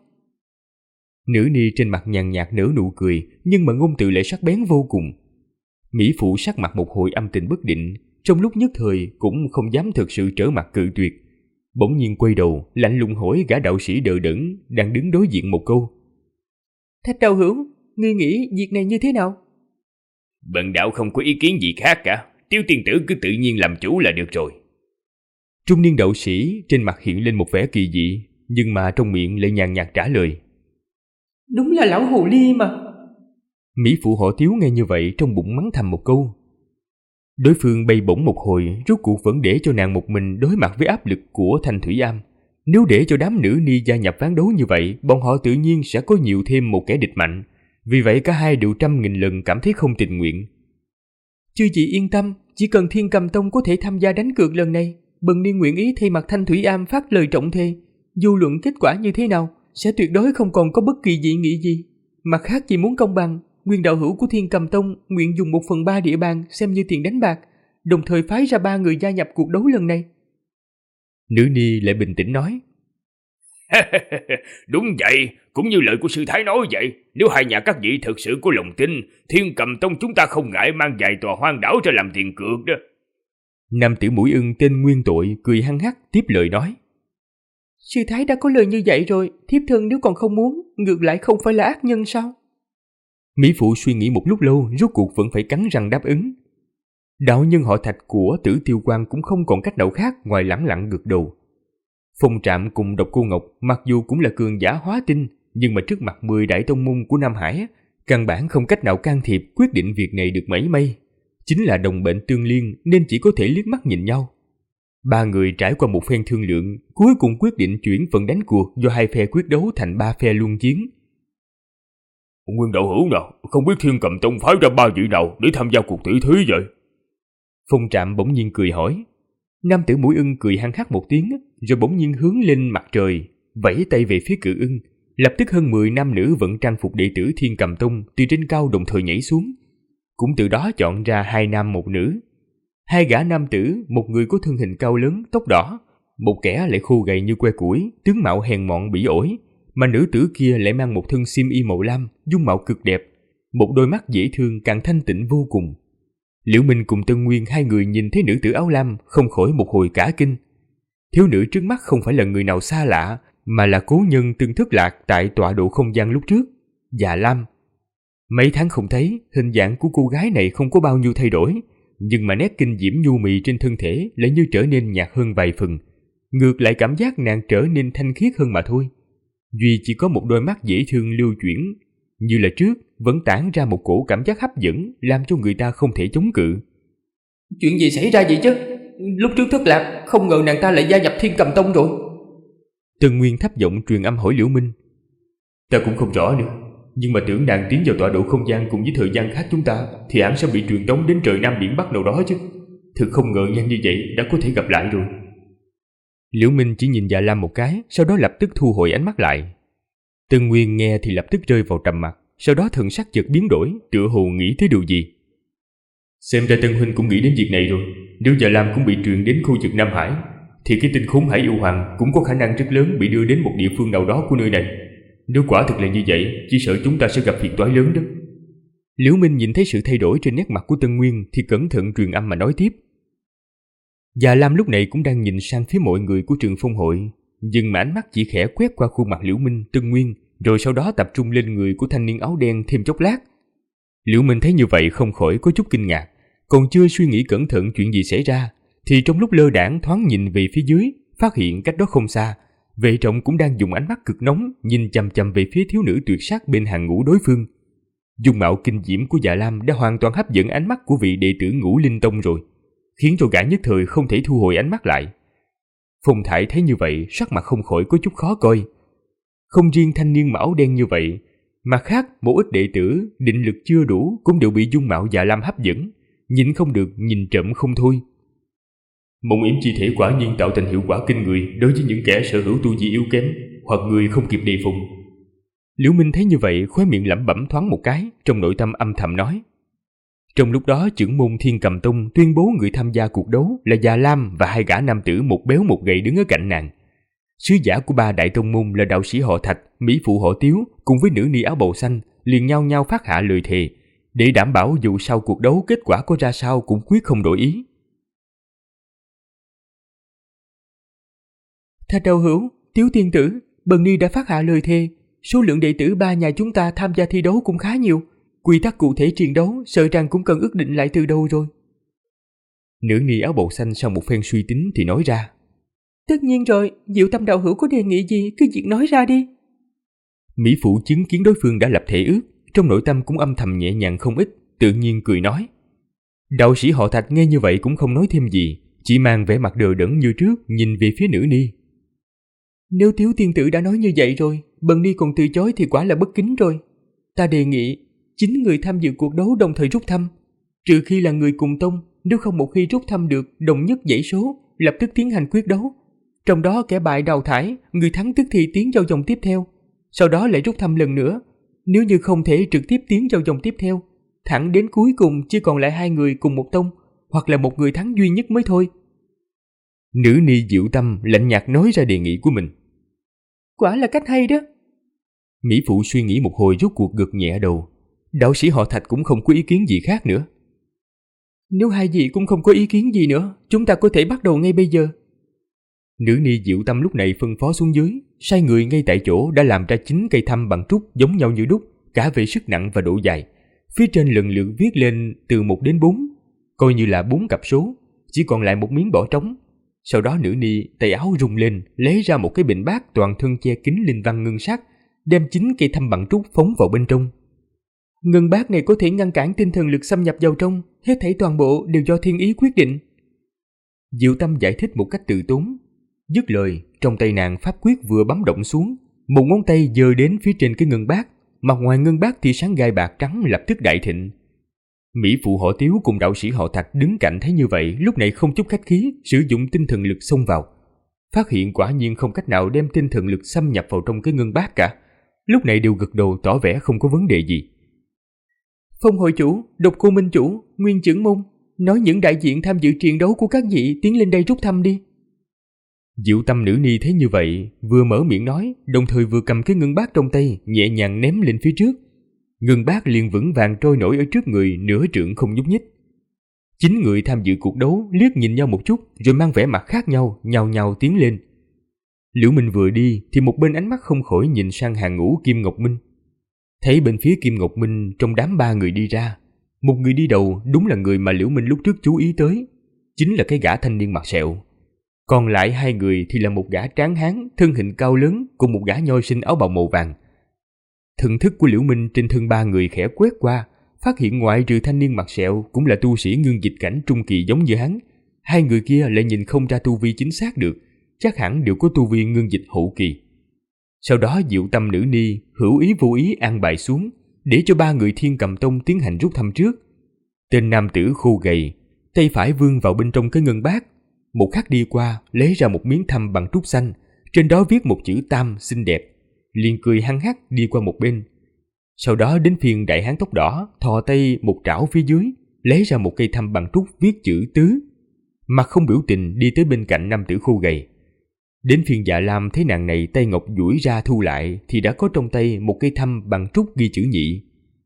Nữ ni trên mặt nhàn nhạt nở nụ cười, nhưng mà ngôn từ lại sắc bén vô cùng. Mỹ phụ sắc mặt một hồi âm tình bất định, trong lúc nhất thời cũng không dám thực sự trở mặt cự tuyệt. Bỗng nhiên quay đầu, lạnh lùng hỏi gã đạo sĩ đờ đẫn đang đứng đối diện một câu. Thạch đạo hữu, ngươi nghĩ việc này như thế nào? Bần đạo không có ý kiến gì khác cả. Tiêu tiên tử cứ tự nhiên làm chủ là được rồi. Trung niên đạo sĩ trên mặt hiện lên một vẻ kỳ dị, nhưng mà trong miệng lại nhàn nhạt trả lời. Đúng là lão hồ ly mà. Mỹ phụ họ Tiếu nghe như vậy trong bụng mắng thầm một câu. Đối phương bay bổng một hồi, rốt cuộc vẫn để cho nàng một mình đối mặt với áp lực của Thanh Thủy Am. Nếu để cho đám nữ ni gia nhập ván đấu như vậy, bọn họ tự nhiên sẽ có nhiều thêm một kẻ địch mạnh. Vì vậy cả hai đều 100.000 lần cảm thấy không tình nguyện. Chư chị yên tâm, chỉ cần Thiên Cầm Tông có thể tham gia đánh cược lần này, bần ni nguyện ý thay mặt Thanh Thủy Am phát lời trọng thề. Dù luận kết quả như thế nào, sẽ tuyệt đối không còn có bất kỳ dị nghị gì. Mặt khác chỉ muốn công bằng, nguyên đạo hữu của Thiên Cầm Tông nguyện dùng 1/3 địa bàn xem như tiền đánh bạc, đồng thời phái ra 3 người gia nhập cuộc đấu lần này. Nữ ni lại bình tĩnh nói. Đúng vậy, cũng như lời của sư thái nói vậy. Nếu hai nhà các vị thực sự có lòng tin, Thiên Cầm Tông chúng ta không ngại mang vài tòa hoang đảo ra làm tiền cược đó. Nam tử mũi ưng tên Nguyên Tội cười hăng hắc tiếp lời nói. Sư thái đã có lời như vậy rồi, thiếp thân nếu còn không muốn, ngược lại không phải là ác nhân sao? Mỹ phụ suy nghĩ một lúc lâu, rốt cuộc vẫn phải cắn răng đáp ứng. Đạo nhân họ Thạch của Tử Tiêu Quan cũng không còn cách nào khác ngoài lẳng lặng gật đầu. Phong Trạm cùng Độc Cô Ngọc mặc dù cũng là cường giả hóa tinh, nhưng mà trước mặt 10 đại tông môn của Nam Hải, căn bản không cách nào can thiệp quyết định việc này được mảy may. Chính là đồng bệnh tương liên nên chỉ có thể liếc mắt nhìn nhau. 3 người trải qua một phen thương lượng, cuối cùng quyết định chuyển phần đánh cuộc do hai phe quyết đấu thành 3 phe luân chiến. Nguyên đạo hữu nào, không biết Thiên Cầm Tông phái ra 3 vị nào để tham gia cuộc tỷ thí vậy? Phong Trạm bỗng nhiên cười hỏi. Nam tử mũi ưng cười hăng hắc một tiếng, rồi bỗng nhiên hướng lên mặt trời, vẫy tay về phía Cự Ưng. Lập tức hơn 10 nam nữ vẫn trang phục đệ tử Thiên Cầm Tông từ trên cao đồng thời nhảy xuống. Cũng từ đó chọn ra 2 nam một nữ. 2 gã nam tử, một người có thân hình cao lớn, tóc đỏ, một kẻ lại khô gầy như que củi, tướng mạo hèn mọn bỉ ổi, mà nữ tử kia lại mang một thân xiêm y màu lam, dung mạo cực đẹp, một đôi mắt dễ thương càng thanh tịnh vô cùng. Liễu Minh cùng Tân Nguyên hai người nhìn thấy nữ tử áo lam không khỏi một hồi cả kinh. Thiếu nữ trước mắt không phải là người nào xa lạ, mà là cố nhân từng thất lạc tại tọa độ không gian lúc trước, Dạ Lam. Mấy tháng không thấy, hình dạng của cô gái này không có bao nhiêu thay đổi, nhưng mà nét kinh diễm nhu mì trên thân thể lại như trở nên nhạt hơn vài phần. Ngược lại cảm giác nàng trở nên thanh khiết hơn mà thôi. Duy chỉ có một đôi mắt dễ thương lưu chuyển, như là trước vẫn tản ra một cổ cảm giác hấp dẫn, làm cho người ta không thể chống cự. Chuyện gì xảy ra vậy chứ? Lúc trước thất lạc, không ngờ nàng ta lại gia nhập Thiên Cầm Tông rồi. Tân Nguyên thấp giọng truyền âm hỏi Liễu Minh. Ta cũng không rõ nữa, nhưng mà tưởng nàng tiến vào tọa độ không gian cùng với thời gian khác chúng ta, thì hẳn sẽ bị truyền tống đến trời Nam Biển Bắc nào đó chứ. Thực không ngờ nhanh như vậy đã có thể gặp lại rồi. Liễu Minh chỉ nhìn Dạ Lam một cái, sau đó lập tức thu hồi ánh mắt lại. Tân Nguyên nghe thì lập tức rơi vào trầm mặc, sau đó thần sắc chợt biến đổi, tựa hồ nghĩ tới điều gì. Xem ra Tân huynh cũng nghĩ đến việc này rồi. Nếu Dạ Lam cũng bị truyền đến khu vực Nam Hải, thì cái tinh khốn Hải Yêu Hoàng cũng có khả năng rất lớn bị đưa đến một địa phương nào đó của nơi này. Nếu quả thực là như vậy, chỉ sợ chúng ta sẽ gặp phiền toái lớn đó. Liễu Minh nhìn thấy sự thay đổi trên nét mặt của Tân Nguyên thì cẩn thận truyền âm mà nói tiếp. Dạ Lam lúc này cũng đang nhìn sang phía mọi người của Trường Phong hội, nhưng mà ánh mắt chỉ khẽ quét qua khuôn mặt Liễu Minh, Tân Nguyên, rồi sau đó tập trung lên người của thanh niên áo đen thêm chốc lát. Liễu Minh thấy như vậy không khỏi có chút kinh ngạc, còn chưa suy nghĩ cẩn thận chuyện gì xảy ra, thì trong lúc lơ đãng thoáng nhìn về phía dưới, phát hiện cách đó không xa, Vệ Trọng cũng đang dùng ánh mắt cực nóng nhìn chằm chằm về phía thiếu nữ tuyệt sắc bên hàng ngũ đối phương. Dung mạo kinh diễm của Dạ Lam đã hoàn toàn hấp dẫn ánh mắt của vị đệ tử Ngũ Linh Tông rồi, khiến cho gã nhất thời không thể thu hồi ánh mắt lại. Phong Thải thấy như vậy, sắc mặt không khỏi có chút khó coi. Không riêng thanh niên mão đen như vậy, mặt khác một ít đệ tử định lực chưa đủ cũng đều bị dung mạo Dạ Lam hấp dẫn, nhìn không được nhìn trộm không thôi. Mộng yểm chi thể quả nhiên tạo thành hiệu quả kinh người đối với những kẻ sở hữu tu vi yếu kém hoặc người không kịp đề phòng. Liễu Minh thấy như vậy, khóe miệng lẩm bẩm thoáng một cái, trong nội tâm âm thầm nói. Trong lúc đó, trưởng môn Thiên Cầm Tông tuyên bố người tham gia cuộc đấu là Dạ Lam và hai gã nam tử một béo một gầy đứng ở cạnh nàng. Sứ giả của ba đại tông môn là đạo sĩ họ Thạch, mỹ phụ họ Tiếu cùng với nữ ni áo bầu xanh liền nhau nhau phát hạ lời thề, để đảm bảo dù sau cuộc đấu kết quả có ra sao cũng quyết không đổi ý. Thạch đạo hữu, Tiếu tiên tử, Bần Ni đã phát hạ lời thề. Số lượng đệ tử ba nhà chúng ta tham gia thi đấu cũng khá nhiều. Quy tắc cụ thể chiến đấu sợ rằng cũng cần ước định lại từ đầu rồi. Nữ ni áo bầu xanh sau một phen suy tính thì nói ra. Tất nhiên rồi, Diệu Tâm đạo hữu có đề nghị gì cứ việc nói ra đi. Mỹ phụ chứng kiến đối phương đã lập thể ước, trong nội tâm cũng âm thầm nhẹ nhàng không ít, tự nhiên cười nói. Đạo sĩ họ Thạch nghe như vậy cũng không nói thêm gì, chỉ mang vẻ mặt đờ đẫn như trước nhìn về phía nữ ni. Nếu Tiếu tiên tử đã nói như vậy rồi, Bần Ni còn từ chối thì quả là bất kính rồi. Ta đề nghị 9 người tham dự cuộc đấu đồng thời rút thăm, trừ khi là người cùng tông, nếu không một khi rút thăm được đồng nhất dãy số, lập tức tiến hành quyết đấu. Trong đó kẻ bại đào thải, người thắng tức thì tiến vào vòng tiếp theo, sau đó lại rút thăm lần nữa. Nếu như không thể trực tiếp tiến vào vòng tiếp theo, thẳng đến cuối cùng chỉ còn lại 2 người cùng một tông, hoặc là một người thắng duy nhất mới thôi. Nữ ni Diệu Tâm lạnh nhạt nói ra đề nghị của mình. Quả là cách hay đó. Mỹ phụ suy nghĩ một hồi rốt cuộc gật nhẹ đầu. Đạo sĩ họ Thạch cũng không có ý kiến gì khác nữa. Nếu hai vị cũng không có ý kiến gì nữa, chúng ta có thể bắt đầu ngay bây giờ. Nữ ni Diệu Tâm lúc này phân phó xuống dưới, sai người ngay tại chỗ đã làm ra 9 cây thăm bằng trúc giống nhau như đúc, cả về sức nặng và độ dài. Phía trên lần lượt viết lên từ 1 đến 4, coi như là 4 cặp số, chỉ còn lại một miếng bỏ trống. Sau đó nữ ni tay áo rung lên, lấy ra một cái bình bát toàn thân che kín linh văn ngân sắc, đem 9 cây thăm bằng trúc phóng vào bên trong. Ngân bát này có thể ngăn cản tinh thần lực xâm nhập vào trong, hết thảy toàn bộ đều do thiên ý quyết định. Diệu Tâm giải thích một cách từ tốn. Dứt lời, trong tay nàng pháp quyết vừa bấm động xuống, một ngón tay giơ đến phía trên cái ngân bát, mặt ngoài ngân bát tia sáng gai bạc trắng lập tức đại thịnh. Mỹ phụ họ Tiếu cùng đạo sĩ họ Thạch đứng cạnh thấy như vậy, lúc này không chút khách khí sử dụng tinh thần lực xông vào. Phát hiện quả nhiên không cách nào đem tinh thần lực xâm nhập vào trong cái ngân bát cả, lúc này đều gật đầu tỏ vẻ không có vấn đề gì. Phong hội chủ, Độc Cô Minh chủ, Nguyên trưởng môn, nói những đại diện tham dự trận đấu của các vị tiến lên đây rút thăm đi. Diệu Tâm nữ ni thấy như vậy, vừa mở miệng nói, đồng thời vừa cầm cái ngân bát trong tay nhẹ nhàng ném lên phía trước. Ngân bát liền vững vàng trôi nổi ở trước người nửa trượng không nhúc nhích. 9 người tham dự cuộc đấu liếc nhìn nhau một chút rồi mang vẻ mặt khác nhau, nhao nhao tiến lên. Liễu Minh vừa đi thì một bên ánh mắt không khỏi nhìn sang hàng ngũ Kim Ngọc Minh. Thấy bên phía Kim Ngọc Minh trong đám 3 người đi ra, một người đi đầu đúng là người mà Liễu Minh lúc trước chú ý tới, chính là cái gã thanh niên mặt sẹo. Còn lại 2 người thì là một gã tráng hán thân hình cao lớn cùng một gã nho sinh áo bào màu vàng. Thần thức của Liễu Minh trên thân 3 người khẽ quét qua, phát hiện ngoại trừ thanh niên mặt sẹo cũng là tu sĩ ngưng dịch cảnh trung kỳ giống như hắn, 2 người kia lại nhìn không ra tu vi chính xác được, chắc hẳn đều có tu vi ngưng dịch hậu kỳ. Sau đó Diệu Tâm nữ ni hữu ý vô ý an bài xuống, để cho 3 người Thiên Cầm Tông tiến hành rút thăm trước. Tên nam tử khô gầy, tay phải vươn vào bên trong cái ngân bát, một khắc đi qua lấy ra một miếng thăm bằng trúc xanh, trên đó viết một chữ Tam xinh đẹp, liền cười hăng hắc đi qua một bên. Sau đó đến phiên đại hán tóc đỏ thò tay một trảo phía dưới, lấy ra một cây thăm bằng trúc viết chữ Tứ, mặt không biểu tình đi tới bên cạnh nam tử khô gầy. Đến phiên Dạ Lam thấy nàng này tay ngọc duỗi ra thu lại thì đã có trong tay một cây thăm bằng trúc ghi chữ Nhị.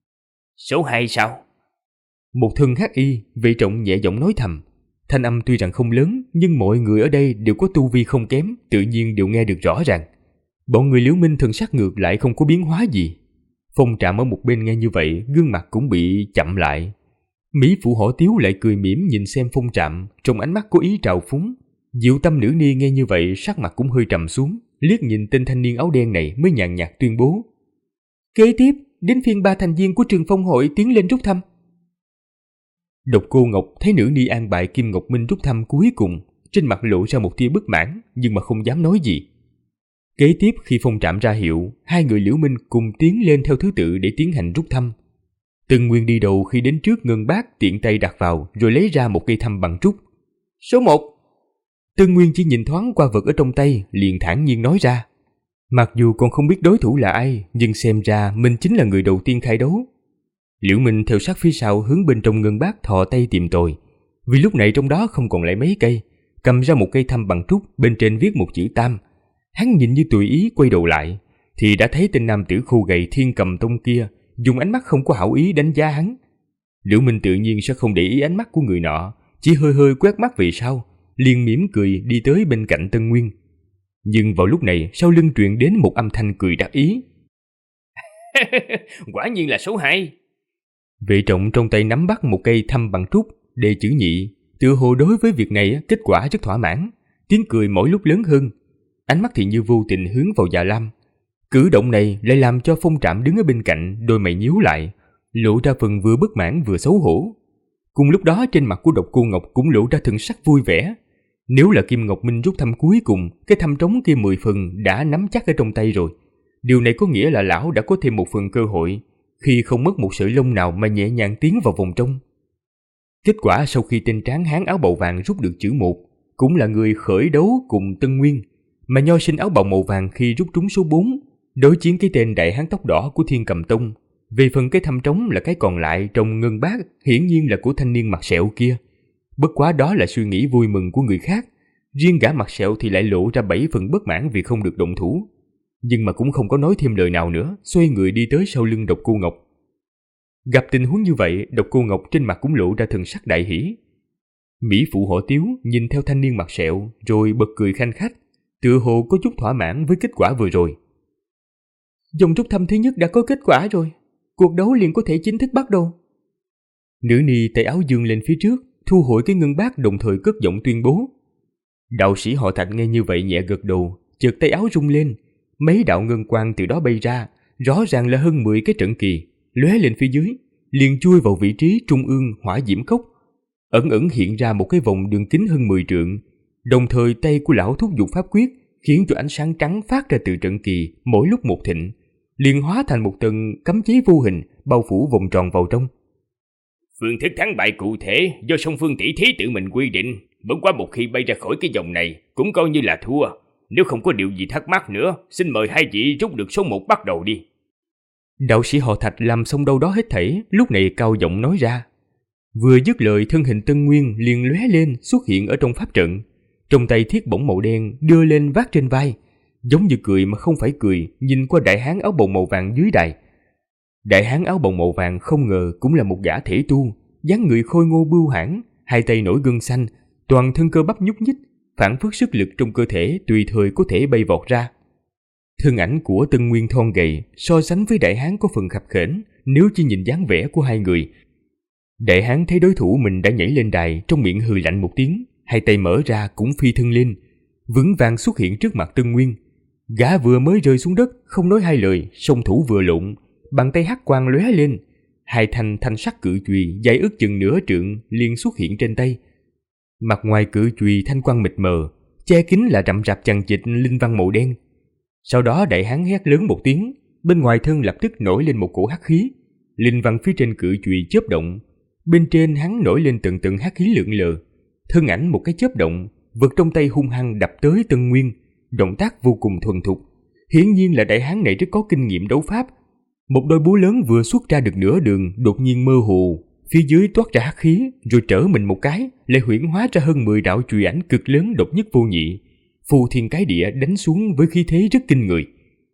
Số 2 sao? Một thân hắc y, Vệ Trọng nhẹ giọng nói thầm. Thanh âm tuy rằng không lớn, nhưng mọi người ở đây đều có tu vi không kém, tự nhiên đều nghe được rõ ràng. Bọn người Liễu Minh thần sắc ngược lại không có biến hóa gì. Phong Trạm ở một bên nghe như vậy, gương mặt cũng bị chậm lại. Mỹ phụ hổ tiếu lại cười mỉm nhìn xem Phong Trạm, trong ánh mắt có ý trào phúng. Diệu Tâm nữ ni nghe như vậy sắc mặt cũng hơi trầm xuống, liếc nhìn tên thanh niên áo đen này mới nhàn nhạt tuyên bố. Kế tiếp, đến phiên 3 thành viên của Trường Phong hội tiến lên rút thăm. Độc Cô Ngọc thấy nữ ni an bài Kim Ngọc Minh rút thăm cuối cùng, trên mặt lộ ra một tia bất mãn nhưng mà không dám nói gì. Kế tiếp khi Phong Trạm ra hiệu, 2 người Liễu Minh cùng tiến lên theo thứ tự để tiến hành rút thăm. Tân Nguyên đi đầu khi đến trước ngân bát tiện tay đặt vào rồi lấy ra một cây thăm bằng trúc. Số 1. Tân Nguyên chỉ nhìn thoáng qua vật ở trong tay liền thản nhiên nói ra. Mặc dù còn không biết đối thủ là ai, nhưng xem ra mình chính là người đầu tiên khai đấu. Liễu Minh theo sát phía sau hướng bên trong ngân bát thò tay tìm tòi. Vì lúc này trong đó không còn lại mấy cây, cầm ra một cây thăm bằng trúc bên trên viết một chữ Tam. Hắn nhìn như tùy ý quay đầu lại, thì đã thấy tên nam tử khô gầy Thiên Cầm Tông kia dùng ánh mắt không có hảo ý đánh giá hắn. Liễu Minh tự nhiên sẽ không để ý ánh mắt của người nọ, chỉ hơi hơi quét mắt về sau, liền mỉm cười đi tới bên cạnh Tân Nguyên. Nhưng vào lúc này sau lưng truyền đến một âm thanh cười đắc ý. Quả nhiên là số 2. Vệ Trọng trong tay nắm bắt một cây thăm bằng trúc, đề chữ nhị, tựa hồ đối với việc này kết quả rất thỏa mãn, tiếng cười mỗi lúc lớn hơn. Ánh mắt thì như vô tình hướng vào Dạ Lam. Cử động này lại làm cho Phong Trạm đứng ở bên cạnh đôi mày nhíu lại, lộ ra phần vừa bất mãn vừa xấu hổ. Cùng lúc đó trên mặt của Độc Cô Ngọc cũng lộ ra thần sắc vui vẻ. Nếu là Kim Ngọc Minh rút thăm cuối cùng, cái thăm trống kia 10 phần đã nắm chắc ở trong tay rồi. Điều này có nghĩa là lão đã có thêm một phần cơ hội, khi không mất một sợi lông nào mà nhẹ nhàng tiến vào vòng trong. Kết quả sau khi tên tráng hán áo bào vàng rút được chữ 1, cũng là người khởi đấu cùng Tân Nguyên, mà nho sinh áo bào màu vàng khi rút trúng số 4, đối chiến cái tên đại hán tóc đỏ của Thiên Cầm Tông. Về phần cái thăm trống là cái còn lại trong ngân bát, hiển nhiên là của thanh niên mặt sẹo kia. Bất quá đó là suy nghĩ vui mừng của người khác, riêng gã mặt sẹo thì lại lộ ra 7 phần bất mãn vì không được động thủ. Nhưng mà cũng không có nói thêm lời nào nữa, xoay người đi tới sau lưng Độc Cô Ngọc. Gặp tình huống như vậy, Độc Cô Ngọc trên mặt cũng lộ ra thần sắc đại hỉ. Mỹ phụ hổ tiếu nhìn theo thanh niên mặt sẹo rồi bật cười khanh khách, tựa hồ có chút thỏa mãn với kết quả vừa rồi. Dòng rút thăm thứ nhất đã có kết quả rồi, cuộc đấu liền có thể chính thức bắt đầu. Nữ ni tay áo dương lên phía trước, thu hồi cái ngân bát đồng thời cất giọng tuyên bố. Đạo sĩ họ Thạch nghe như vậy nhẹ gật đầu, chợt tay áo rung lên, mấy đạo ngân quang từ đó bay ra, rõ ràng là hơn 10 cái trận kỳ, lóe lên phía dưới, liền chui vào vị trí trung ương hỏa diễm cốc. Ẩn ẩn hiện ra một cái vòng đường kính hơn 10 trượng, đồng thời tay của lão thúc giục pháp quyết, khiến cho ánh sáng trắng phát ra từ trận kỳ mỗi lúc một thịnh, liền hóa thành một tầng cấm chế vô hình bao phủ vòng tròn vào trong. Phương thức thắng bại cụ thể do song phương tỷ thí tự mình quy định, bất quá một khi bay ra khỏi cái vòng này cũng coi như là thua. Nếu không có điều gì thắc mắc nữa, xin mời hai vị rút được số 1 bắt đầu đi. Đạo sĩ họ Thạch làm xong đâu đó hết thảy, lúc này cao giọng nói ra. Vừa dứt lời, thân hình Tân Nguyên liền lóe lên xuất hiện ở trong pháp trận, trong tay thiết bổng màu đen đưa lên vác trên vai, giống như cười mà không phải cười, nhìn qua đại hán áo bào màu vàng dưới đài. Đại hán áo bào màu vàng không ngờ cũng là một gã thể tu, dáng người khôi ngô bưu hãn, hai tay nổi gân xanh, toàn thân cơ bắp nhúc nhích, phản phất sức lực trong cơ thể tùy thời có thể bay vọt ra. Thân ảnh của Tân Nguyên thon gầy so sánh với đại hán có phần khập khểnh, nếu chỉ nhìn dáng vẻ của hai người. Đại hán thấy đối thủ mình đã nhảy lên đài, trong miệng hừ lạnh một tiếng, hai tay mở ra cũng phi thân lên, vững vàng xuất hiện trước mặt Tân Nguyên. Gã vừa mới rơi xuống đất, không nói hai lời, song thủ vừa lộn, bàn tay hắc quang lóe lên, hai thanh sắc cự chùy dài ước chừng nửa trượng liền xuất hiện trên tay. Mặt ngoài cự chùy thanh quang mịt mờ, che kín là rậm rạp chằng chịt linh văn màu đen. Sau đó đại hán hét lớn một tiếng, bên ngoài thân lập tức nổi lên một cổ hắc khí, linh văn phía trên cự chùy chớp động, bên trên hắn nổi lên từng từng hắc khí lượn lờ. Thân ảnh một cái chớp động, vật trong tay hung hăng đập tới Tân Nguyên, động tác vô cùng thuần thục. Hiển nhiên là đại hán này rất có kinh nghiệm đấu pháp. Một đôi búa lớn vừa xuất ra được nửa đường, đột nhiên mơ hồ, phía dưới toát ra hắc khí, rồi trở mình một cái, lại huyễn hóa ra hơn 10 đạo chùy ảnh cực lớn độc nhất vô nhị, phù thiên cái địa đánh xuống với khí thế rất kinh người.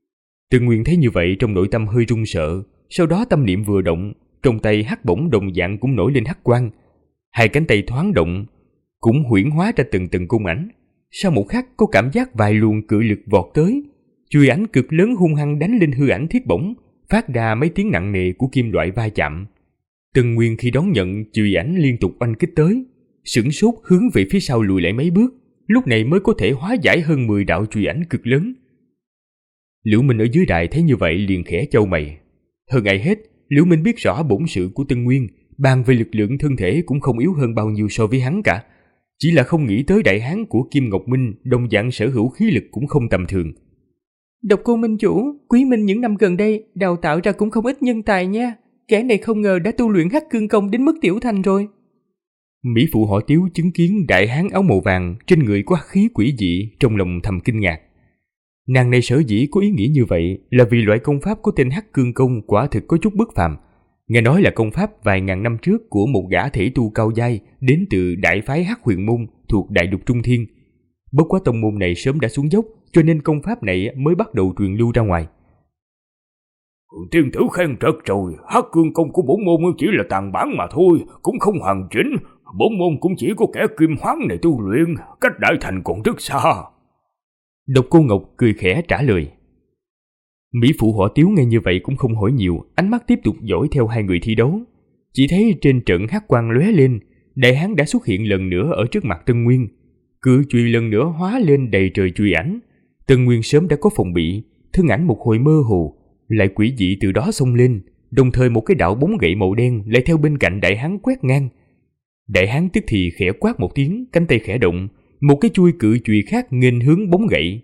Tân Nguyên thấy như vậy trong nội tâm hơi run sợ, sau đó tâm niệm vừa động, trong tay hắc bổng đồng dạng cũng nổi lên hắc quang, hai cánh tay thoáng động, cũng huyễn hóa ra từng từng cung ảnh. Sau một khắc có cảm giác vài luồng cự lực vọt tới, chùy ảnh cực lớn hung hăng đánh lên hư ảnh thiết bổng, phát ra mấy tiếng nặng nề của kim loại va chạm. Tân Nguyên khi đón nhận chùy ảnh liên tục oanh kích tới, sửng sốt hướng về phía sau lùi lại mấy bước, lúc này mới có thể hóa giải hơn 10 đạo chùy ảnh cực lớn. Liễu Minh ở dưới đài thấy như vậy liền khẽ chau mày. Hơn ai hết, Liễu Minh biết rõ bổn sự của Tân Nguyên, bàn về lực lượng thân thể cũng không yếu hơn bao nhiêu so với hắn cả. Chỉ là không nghĩ tới đại hán của Kim Ngọc Minh đồng dạng sở hữu khí lực cũng không tầm thường. Độc Cô Minh chủ, Quý Minh những năm gần đây đào tạo ra cũng không ít nhân tài nha. Kẻ này không ngờ đã tu luyện Hắc Cương Công đến mức tiểu thành rồi. Mỹ phụ họ Tiếu chứng kiến đại hán áo màu vàng trên người có hắc khí quỷ dị, trong lòng thầm kinh ngạc. Nàng này sở dĩ có ý nghĩ như vậy là vì loại công pháp của tên Hắc Cương Công quả thực có chút bất phàm. Nghe nói là công pháp vài ngàn năm trước của một gã thể tu cao giai đến từ đại phái Hắc Huyền Môn thuộc Đại Lục Trung Thiên. Bất quá tông môn này sớm đã xuống dốc, cho nên công pháp này mới bắt đầu truyền lưu ra ngoài. Tiên tử khen rất rồi, Hắc Cương Công của bổn môn chỉ là tàn bản mà thôi, cũng không hoàn chỉnh. Bổn môn cũng chỉ có kẻ kim hoáng này tu luyện, cách đại thành còn rất xa. Độc Cô Ngọc cười khẽ trả lời. Mỹ phụ họ Tiếu nghe như vậy cũng không hỏi nhiều, ánh mắt tiếp tục dõi theo hai người thi đấu. Chỉ thấy trên trận hắc quang lóe lên, đại hán đã xuất hiện lần nữa ở trước mặt Tân Nguyên. Cự chùy lần nữa hóa lên đầy trời chùy ảnh. Tân Nguyên sớm đã có phòng bị, thân ảnh một hồi mơ hồ, lại quỷ dị từ đó xông lên, đồng thời một cái đạo bóng gậy màu đen lại theo bên cạnh đại hán quét ngang. Đại hán tức thì khẽ quát một tiếng, cánh tay khẽ động, một cái chuôi cự chùy khác nghênh hướng bóng gậy.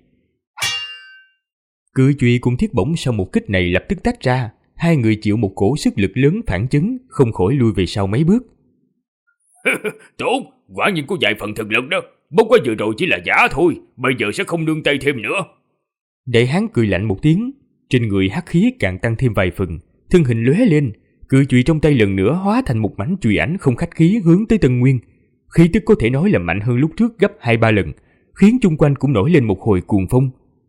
Cự chùy cùng thiết bổng sau một kích này lập tức tách ra, hai người chịu một cổ sức lực lớn phản chấn, không khỏi lui về sau mấy bước. Tốt, quả nhiên có vài phần thực lực đó, bất quá vừa rồi chỉ là giả thôi, bây giờ sẽ không nương tay thêm nữa. Đại hán cười lạnh một tiếng, trên người hắc khí càng tăng thêm vài phần, thân hình lóe lên, cự chùy trong tay lần nữa hóa thành một mảnh chùy ảnh không khách khí hướng tới Tân Nguyên. Khí tức có thể nói là mạnh hơn lúc trước gấp 2-3 lần, khiến chung quanh cũng nổi lên một hồi cuồng phong.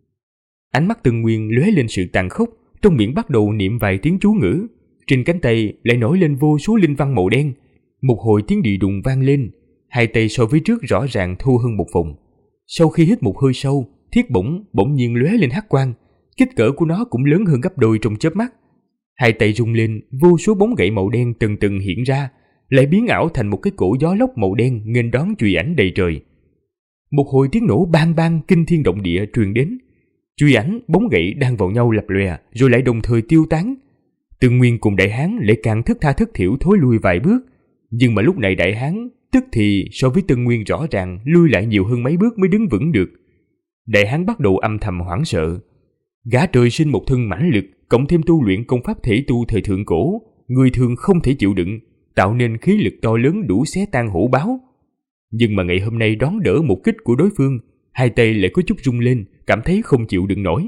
Ánh mắt Tân Nguyên lóe lên sự tàn khốc, trong miệng bắt đầu niệm vài tiếng chú ngữ, trên cánh tay lại nổi lên vô số linh văn màu đen. Một hồi tiếng đi đùng vang lên, hai tay so với trước rõ ràng thu hơn một phần. Sau khi hít một hơi sâu, thiết bổng bỗng nhiên lóe lên hắc quang, kích cỡ của nó cũng lớn hơn gấp đôi trong chớp mắt. Hai tay rung lên, vô số bóng gậy màu đen từng từng hiện ra, lại biến ảo thành một cái cổ gió lốc màu đen nghênh đón chùy ảnh đầy trời. Một hồi tiếng nổ bang bang kinh thiên động địa truyền đến. Chùy ảnh, bóng gậy đang vào nhau lập lòe, rồi lại đồng thời tiêu tán. Tân Nguyên cùng đại hán lại càng thất tha thất thểu thối lui vài bước, nhưng mà lúc này đại hán tức thì so với Tân Nguyên rõ ràng lui lại nhiều hơn mấy bước mới đứng vững được. Đại hán bắt đầu âm thầm hoảng sợ. Gã trời sinh một thân mãnh lực, cộng thêm tu luyện công pháp thể tu thời thượng cổ, người thường không thể chịu đựng, tạo nên khí lực to lớn đủ xé tan hổ báo. Nhưng mà ngày hôm nay đón đỡ một kích của đối phương, hai tay lại có chút rung lên, cảm thấy không chịu đựng nổi.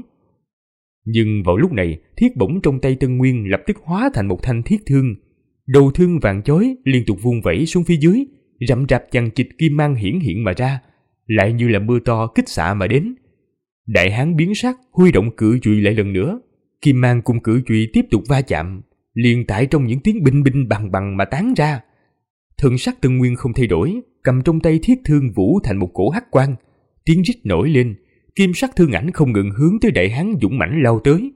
Nhưng vào lúc này, thiết bổng trong tay Tân Nguyên lập tức hóa thành một thanh thiết thương. Đầu thương vàng chói liên tục vung vẩy xuống phía dưới, rậm rạp chằng chịt kim mang hiển hiện mà ra, lại như là mưa to kích xạ mà đến. Đại hán biến sắc, huy động cự chùy lại lần nữa. Kim mang cùng cự chùy tiếp tục va chạm, liền tại trong những tiếng binh binh bằng bằng mà tán ra. Thần sắc Tân Nguyên không thay đổi, cầm trong tay thiết thương vũ thành một cổ hắc quang, tiếng rít nổi lên, kim sắc thương ảnh không ngừng hướng tới đại hán dũng mãnh lao tới.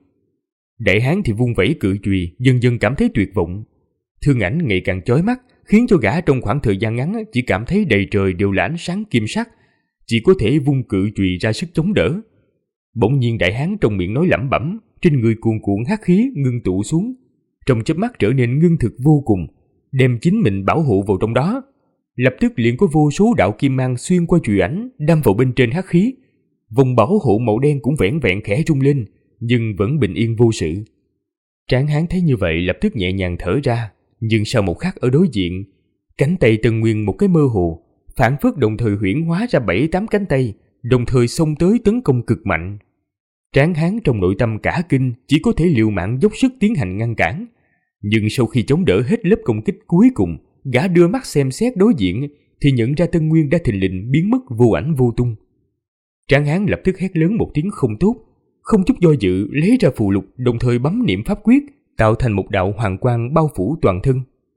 Đại hán thì vung vẩy cự chùy, dần dần cảm thấy tuyệt vọng. Thương ảnh ngày càng chói mắt, khiến cho gã trong khoảng thời gian ngắn chỉ cảm thấy đầy trời đều là ánh sáng kim sắc, chỉ có thể vung cự chùy ra sức chống đỡ. Bỗng nhiên đại hán trong miệng nói lẩm bẩm, trên người cuồn cuộn hắc khí ngưng tụ xuống, trong chớp mắt trở nên ngưng thực vô cùng, đem chính mình bảo hộ vào trong đó. Lập tức liền có vô số đạo kim mang xuyên qua chùy ảnh đâm vào bên trên hắc khí. Vòng bảo hộ màu đen cũng vẻn vẹn khẽ rung lên, nhưng vẫn bình yên vô sự. Tráng hán thấy như vậy lập tức nhẹ nhàng thở ra, nhưng sau một khắc ở đối diện, cánh tay Tân Nguyên một cái mơ hồ, phản phất đồng thời huyễn hóa ra 7-8 cánh tay, đồng thời xông tới tấn công cực mạnh. Tráng hán trong nội tâm cả kinh, chỉ có thể liều mạng dốc sức tiến hành ngăn cản. Nhưng sau khi chống đỡ hết lớp công kích cuối cùng, gã đưa mắt xem xét đối diện thì nhận ra Tân Nguyên đã thình lình biến mất vô ảnh vô tung. Tráng hán lập tức hét lớn một tiếng không tốt, không chút do dự lấy ra phù lục, đồng thời bấm niệm pháp quyết, tạo thành một đạo hoàng quang bao phủ toàn thân.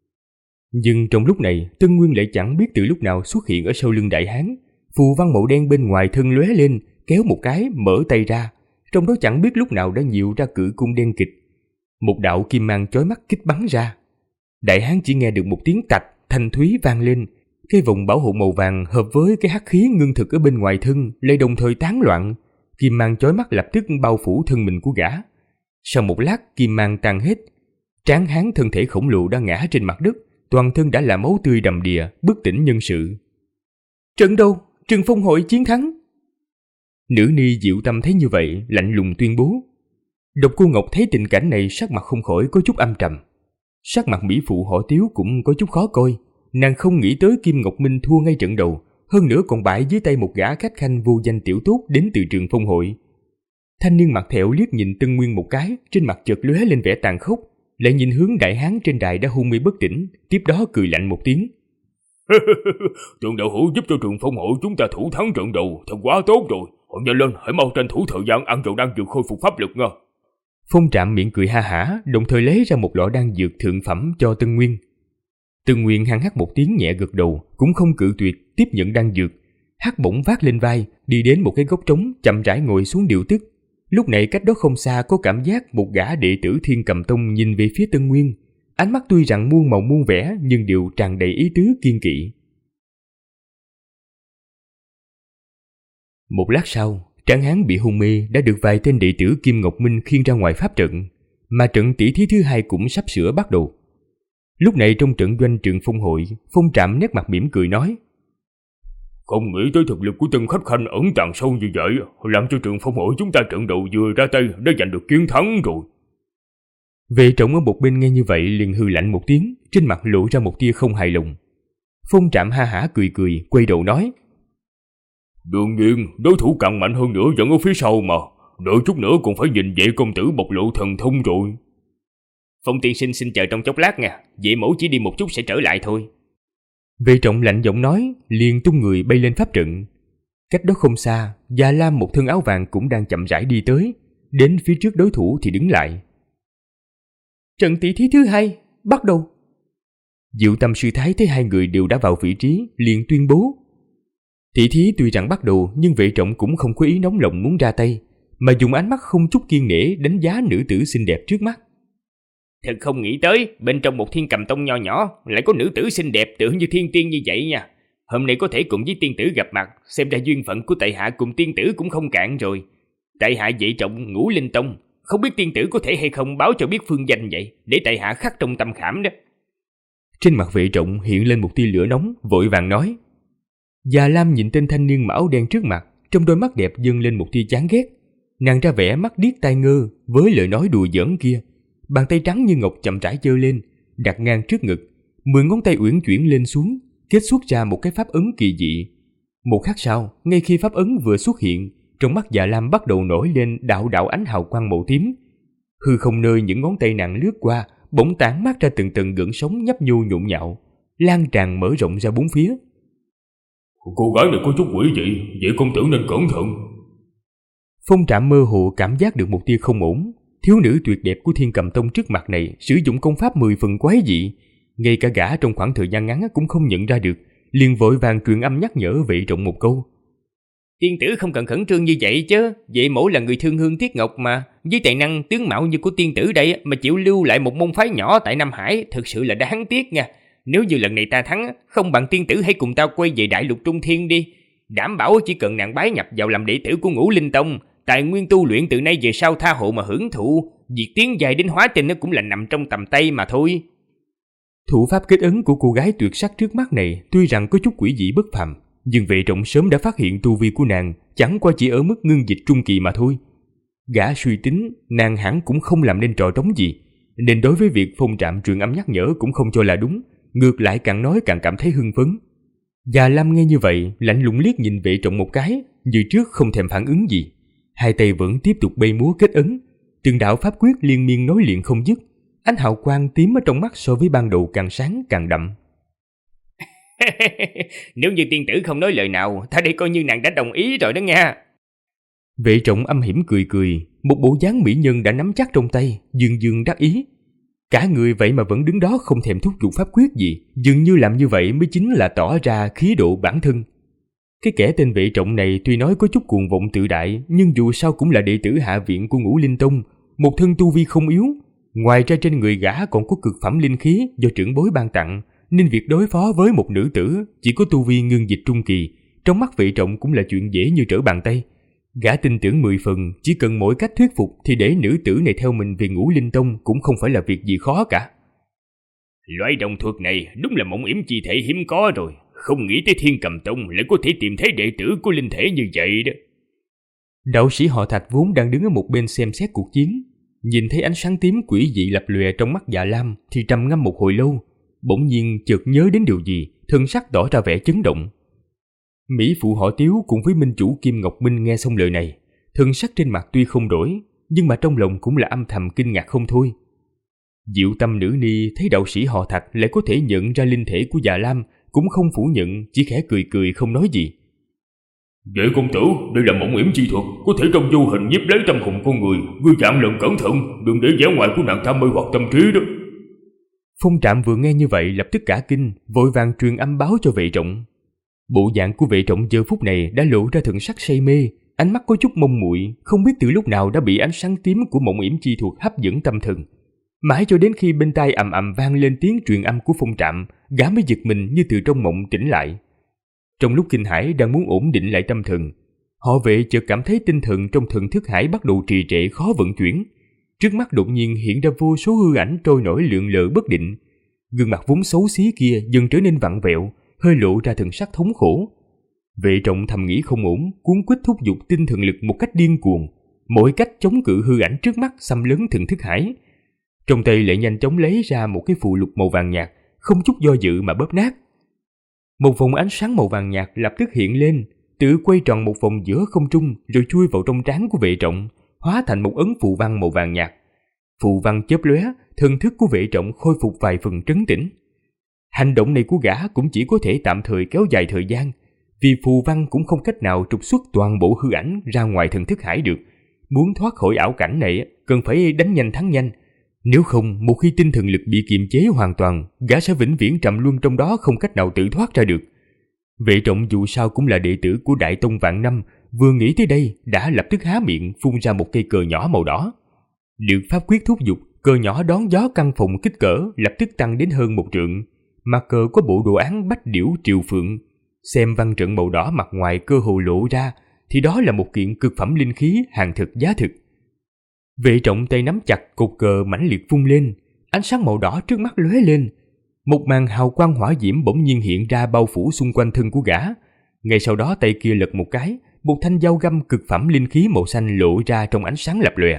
Nhưng trong lúc này, Tân Nguyên lại chẳng biết từ lúc nào xuất hiện ở sau lưng đại hán, phù văn màu đen bên ngoài thân lóe lên, kéo một cái mở tay ra, trong đó chẳng biết lúc nào đã nhiều ra cự cung đen kịch. Một đạo kim mang chói mắt kích bắn ra. Đại hán chỉ nghe được một tiếng tạch thanh thúy vang lên. Cái vòng bảo hộ màu vàng hợp với cái hắc khí ngưng thực ở bên ngoài thân lại đồng thời tán loạn. Kim mang chói mắt lập tức bao phủ thân mình của gã. Sau một lát kim mang tan hết. Tráng hán thân thể khổng lồ đã ngã trên mặt đất, toàn thân đã là máu tươi đầm đìa, bất tỉnh nhân sự. Trận đâu? Trừng Phong hội chiến thắng. Nữ ni Diệu Tâm thấy như vậy, lạnh lùng tuyên bố. Độc Cô Ngọc thấy tình cảnh này, sắc mặt không khỏi có chút âm trầm. Sắc mặt mỹ phụ họ Tiếu cũng có chút khó coi. Nàng không nghĩ tới Kim Ngọc Minh thua ngay trận đầu, hơn nữa còn bại dưới tay một gã khách khanh vô danh tiểu tốt đến từ Trường Phong hội. Thanh niên mặt thẹo liếc nhìn Tân Nguyên một cái, trên mặt chợt lóe lên vẻ tàn khốc, lại nhìn hướng đại hán trên đài đã hôn mê bất tỉnh, tiếp đó cười lạnh một tiếng. Trường đạo hữu giúp cho Trường Phong hội chúng ta thủ thắng trận đầu, thật quá tốt rồi. Họ nhanh lên, hãy mau tranh thủ thời gian ăn rượu đan dược khôi phục pháp lực nha. Phong Trạm miệng cười ha hả, đồng thời lấy ra một lọ đan dược thượng phẩm cho Tân Nguyên. Tân Nguyên hăng hắc một tiếng nhẹ gật đầu, cũng không cự tuyệt, tiếp nhận đan dược. Hắc bổng vác lên vai, đi đến một cái góc trống, chậm rãi ngồi xuống điều tức. Lúc này cách đó không xa có cảm giác một gã đệ tử Thiên Cầm Tông nhìn về phía Tân Nguyên. Ánh mắt tuy rằng muôn màu muôn vẻ nhưng đều tràn đầy ý tứ kiên kỵ. Một lát sau, Tráng hán bị hôn mê đã được vài tên đệ tử Kim Ngọc Minh khiêng ra ngoài pháp trận, mà trận tỷ thí thứ hai cũng sắp sửa bắt đầu. Lúc này trong trận doanh Trường Phong hội, Phong Trạm nét mặt mỉm cười nói. Không nghĩ tới thực lực của Tân khách khanh ẩn tàng sâu như vậy, làm cho Trường Phong hội chúng ta trận đầu vừa ra tay đã giành được chiến thắng rồi. Vệ Trọng ở một bên nghe như vậy liền hừ lạnh một tiếng, trên mặt lộ ra một tia không hài lòng. Phong Trạm ha hả cười cười, quay đầu nói. Đương nhiên, đối thủ càng mạnh hơn nữa vẫn ở phía sau mà. Đợi chút nữa còn phải nhìn Vệ công tử bộc lộ thần thông rồi. Phong tiên sinh xin chờ trong chốc lát nha, Vệ mẫu chỉ đi một chút sẽ trở lại thôi. Vệ Trọng lạnh giọng nói, liền tung người bay lên pháp trận. Cách đó không xa, Già Lam một thân áo vàng cũng đang chậm rãi đi tới, đến phía trước đối thủ thì đứng lại. Trận tỷ thí thứ hai, bắt đầu. Diệu Tâm sư thái thấy hai người đều đã vào vị trí, liền tuyên bố. Tỷ thí tuy rằng bắt đầu, nhưng Vệ Trọng cũng không có ý nóng lòng muốn ra tay, mà dùng ánh mắt không chút kiêng nể đánh giá nữ tử xinh đẹp trước mắt. Thật không nghĩ tới, bên trong một Thiên Cầm Tông nho nhỏ lại có nữ tử xinh đẹp tưởng như thiên tiên như vậy nha. Hôm nay có thể cùng với tiên tử gặp mặt, xem ra duyên phận của tại hạ cùng tiên tử cũng không cạn rồi. Tại hạ Vệ Trọng, Ngũ Linh Tông, không biết tiên tử có thể hay không báo cho biết phương danh vậy, để tại hạ khắc trong tâm khảm đó. Trên mặt Vệ Trọng hiện lên một tia lửa nóng, vội vàng nói. Già Lam nhìn tên thanh niên mão đen trước mặt, trong đôi mắt đẹp dâng lên một tia chán ghét. Nàng ra vẻ mắt điếc tai ngơ với lời nói đùa giỡn kia. Bàn tay trắng như ngọc chậm rãi giơ lên, đặt ngang trước ngực, 10 ngón tay uyển chuyển lên xuống, kết xuất ra một cái pháp ấn kỳ dị. Một khắc sau, ngay khi pháp ấn vừa xuất hiện, trong mắt Già Lam bắt đầu nổi lên đạo đạo ánh hào quang màu tím. Hư không nơi những ngón tay nàng lướt qua, bỗng tản mát ra từng tầng gợn sóng nhấp nhô nhộn nhạo, lan tràn mở rộng ra bốn phía. Cô gái này có chút quỷ dị, Vệ công tử nên cẩn thận. Phong Trạm mơ hồ cảm giác được một tia không ổn. Thiếu nữ tuyệt đẹp của Thiên Cầm Tông trước mặt này sử dụng công pháp 10 phần quái dị, ngay cả gã trong khoảng thời gian ngắn cũng không nhận ra được, liền vội vàng truyền âm nhắc nhở Vệ Trọng một câu. Tiên tử không cần khẩn trương như vậy chứ, Vệ mẫu là người thương hương tiếc ngọc mà, với tài năng tướng mạo như của tiên tử đây mà chịu lưu lại một môn phái nhỏ tại Nam Hải, thực sự là đáng tiếc nha. Nếu như lần này ta thắng, không bằng tiên tử hãy cùng ta quay về Đại Lục Trung Thiên đi. Đảm bảo chỉ cần nàng bái nhập vào làm đệ tử của Ngũ Linh Tông, tài nguyên tu luyện từ nay về sau tha hộ mà hưởng thụ, việc tiến dài đến hóa tinh nó cũng là nằm trong tầm tay mà thôi. Thủ pháp kết ấn của cô gái tuyệt sắc trước mắt này tuy rằng có chút quỷ dị bất phàm, nhưng Vệ Trọng sớm đã phát hiện tu vi của nàng chẳng qua chỉ ở mức ngưng dịch trung kỳ mà thôi. Gã suy tính nàng hẳn cũng không làm nên trò trống gì, nên đối với việc Phong Trạm truyền âm nhắc nhở cũng không cho là đúng, ngược lại càng nói càng cảm thấy hưng phấn. Già Lam nghe như vậy lạnh lùng liếc nhìn Vệ Trọng một cái, như trước không thèm phản ứng gì, hai tay vẫn tiếp tục bay múa kết ấn, từng đạo pháp quyết liên miên nối liền không dứt, ánh hào quang tím ở trong mắt so với ban đầu càng sáng càng đậm. Nếu như tiên tử không nói lời nào, ta đây coi như nàng đã đồng ý rồi đó nha. Vệ Trọng âm hiểm cười cười, một bộ dáng mỹ nhân đã nắm chắc trong tay, dương dương đắc ý. Cả người vậy mà vẫn đứng đó không thèm thúc giục pháp quyết gì, dường như làm như vậy mới chính là tỏ ra khí độ bản thân. Cái kẻ tên Vệ Trọng này tuy nói có chút cuồng vọng tự đại, nhưng dù sao cũng là đệ tử hạ viện của Ngũ Linh Tông, một thân tu vi không yếu, Ngoài ra trên người gã còn có cực phẩm linh khí do trưởng bối ban tặng, nên việc đối phó với một nữ tử chỉ có tu vi ngưng dịch trung kỳ, trong mắt Vệ Trọng cũng là chuyện dễ như trở bàn tay. Gã tin tưởng 10 phần, chỉ cần mỗi cách thuyết phục thì để nữ tử này theo mình về Ngũ Linh Tông cũng không phải là việc gì khó cả. Loại đồng thuật này đúng là mộng yểm chi thể hiếm có rồi, không nghĩ tới Thiên Cầm Tông lại có thể tìm thấy đệ tử của linh thể như vậy đó. Đạo sĩ họ Thạch vốn đang đứng ở một bên xem xét cuộc chiến, nhìn thấy ánh sáng tím quỷ dị lập lòe trong mắt Dạ Lam thì trầm ngâm một hồi lâu, bỗng nhiên chợt nhớ đến điều gì, thân sắc tỏ ra vẻ chấn động. Mỹ phụ họ Tiếu cùng với minh chủ Kim Ngọc Minh nghe xong lời này, thân sắc trên mặt tuy không đổi, nhưng mà trong lòng cũng là âm thầm kinh ngạc không thôi. Diệu Tâm nữ ni thấy đạo sĩ họ Thạch lại có thể nhận ra linh thể của Dạ Lam, cũng không phủ nhận, chỉ khẽ cười cười không nói gì. Vệ công tử, đây là mộng yểm chi thuật, có thể trong vô hình nhiếp lấy tâm hồn con người, ngươi vạn lần cẩn thận, đừng để vẻ ngoài của nàng ta mê hoặc tâm trí đó. Phong Trạm vừa nghe như vậy lập tức cả kinh, vội vàng truyền âm báo cho Vệ Trọng. Bộ dạng của Vệ Trọng giờ phút này đã lộ ra thần sắc say mê, ánh mắt có chút mông muội, không biết từ lúc nào đã bị ánh sáng tím của mộng yểm chi thuật hấp dẫn tâm thần. Mãi cho đến khi bên tai ầm ầm vang lên tiếng truyền âm của Phong Trạm, gã mới giật mình như từ trong mộng tỉnh lại. Trong lúc kinh hãi đang muốn ổn định lại tâm thần, họ Vệ chợt cảm thấy tinh thần trong thần thức hải bắt đầu trì trệ khó vận chuyển. Trước mắt đột nhiên hiện ra vô số hư ảnh trôi nổi lượn lờ bất định. Gương mặt vốn xấu xí kia dần trở nên vặn vẹo, hơi lộ ra thần sắc thống khổ. Vệ Trọng thầm nghĩ không ổn, cuống quýt thúc giục tinh thần lực một cách điên cuồng, mỗi cách chống cự hư ảnh trước mắt xâm lấn thần thức hải. Trong tay lại nhanh chóng lấy ra một cái phù lục màu vàng nhạt, không chút do dự mà bóp nát. Một vòng ánh sáng màu vàng nhạt lập tức hiện lên, tự quay tròn một vòng giữa không trung rồi chui vào trong trán của Vệ Trọng, hóa thành một ấn phù văn màu vàng nhạt. Phù văn chớp lóe, thần thức của Vệ Trọng khôi phục vài phần trấn tĩnh. Hành động này của gã cũng chỉ có thể tạm thời kéo dài thời gian, vì phù văn cũng không cách nào trục xuất toàn bộ hư ảnh ra ngoài thần thức hải được. Muốn thoát khỏi ảo cảnh này cần phải đánh nhanh thắng nhanh, nếu không một khi tinh thần lực bị kiềm chế hoàn toàn, gã sẽ vĩnh viễn trầm luân trong đó không cách nào tự thoát ra được. Vệ Trọng dù sao cũng là đệ tử của Đại Tông vạn năm, vừa nghĩ tới đây đã lập tức há miệng phun ra một cây cờ nhỏ màu đỏ. Được pháp quyết thúc giục, cờ nhỏ đón gió căn phòng kích cỡ lập tức tăng đến hơn 1 trượng. Mặt cờ có bộ đồ án bách điểu triều phượng, xem văn trận màu đỏ mặt ngoài cơ hồ lộ ra thì đó là một kiện cực phẩm linh khí hàng thực giá thực. Vệ Trọng tay nắm chặt cột cờ mãnh liệt vung lên, ánh sáng màu đỏ trước mắt lóe lên, một màn hào quang hỏa diễm bỗng nhiên hiện ra bao phủ xung quanh thân của gã. Ngay sau đó tay kia lật một cái, một thanh dao găm cực phẩm linh khí màu xanh lộ ra trong ánh sáng lập lòe.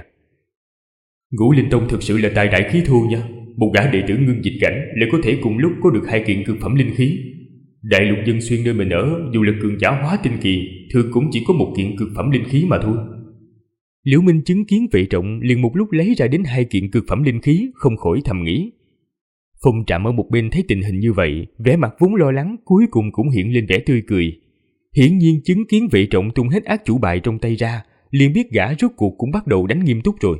Ngũ Linh Tông thực sự là tài đại khí thô nha, một gã đệ tử ngưng dịch cảnh lại có thể cùng lúc có được 2 kiện cực phẩm linh khí. Đại lục Dân Xuyên nơi mình ở dù là cường giả hóa tinh kỳ, thường cũng chỉ có 1 kiện cực phẩm linh khí mà thôi. Liễu Minh chứng kiến Vệ Trọng liền một lúc lấy ra đến 2 kiện cực phẩm linh khí, không khỏi thầm nghĩ. Phong Trạm ở một bên thấy tình hình như vậy, vẻ mặt vốn lo lắng cuối cùng cũng hiện lên vẻ tươi cười. Hiển nhiên chứng kiến Vệ Trọng tung hết ác chủ bài trong tay ra, liền biết gã rốt cuộc cũng bắt đầu đánh nghiêm túc rồi.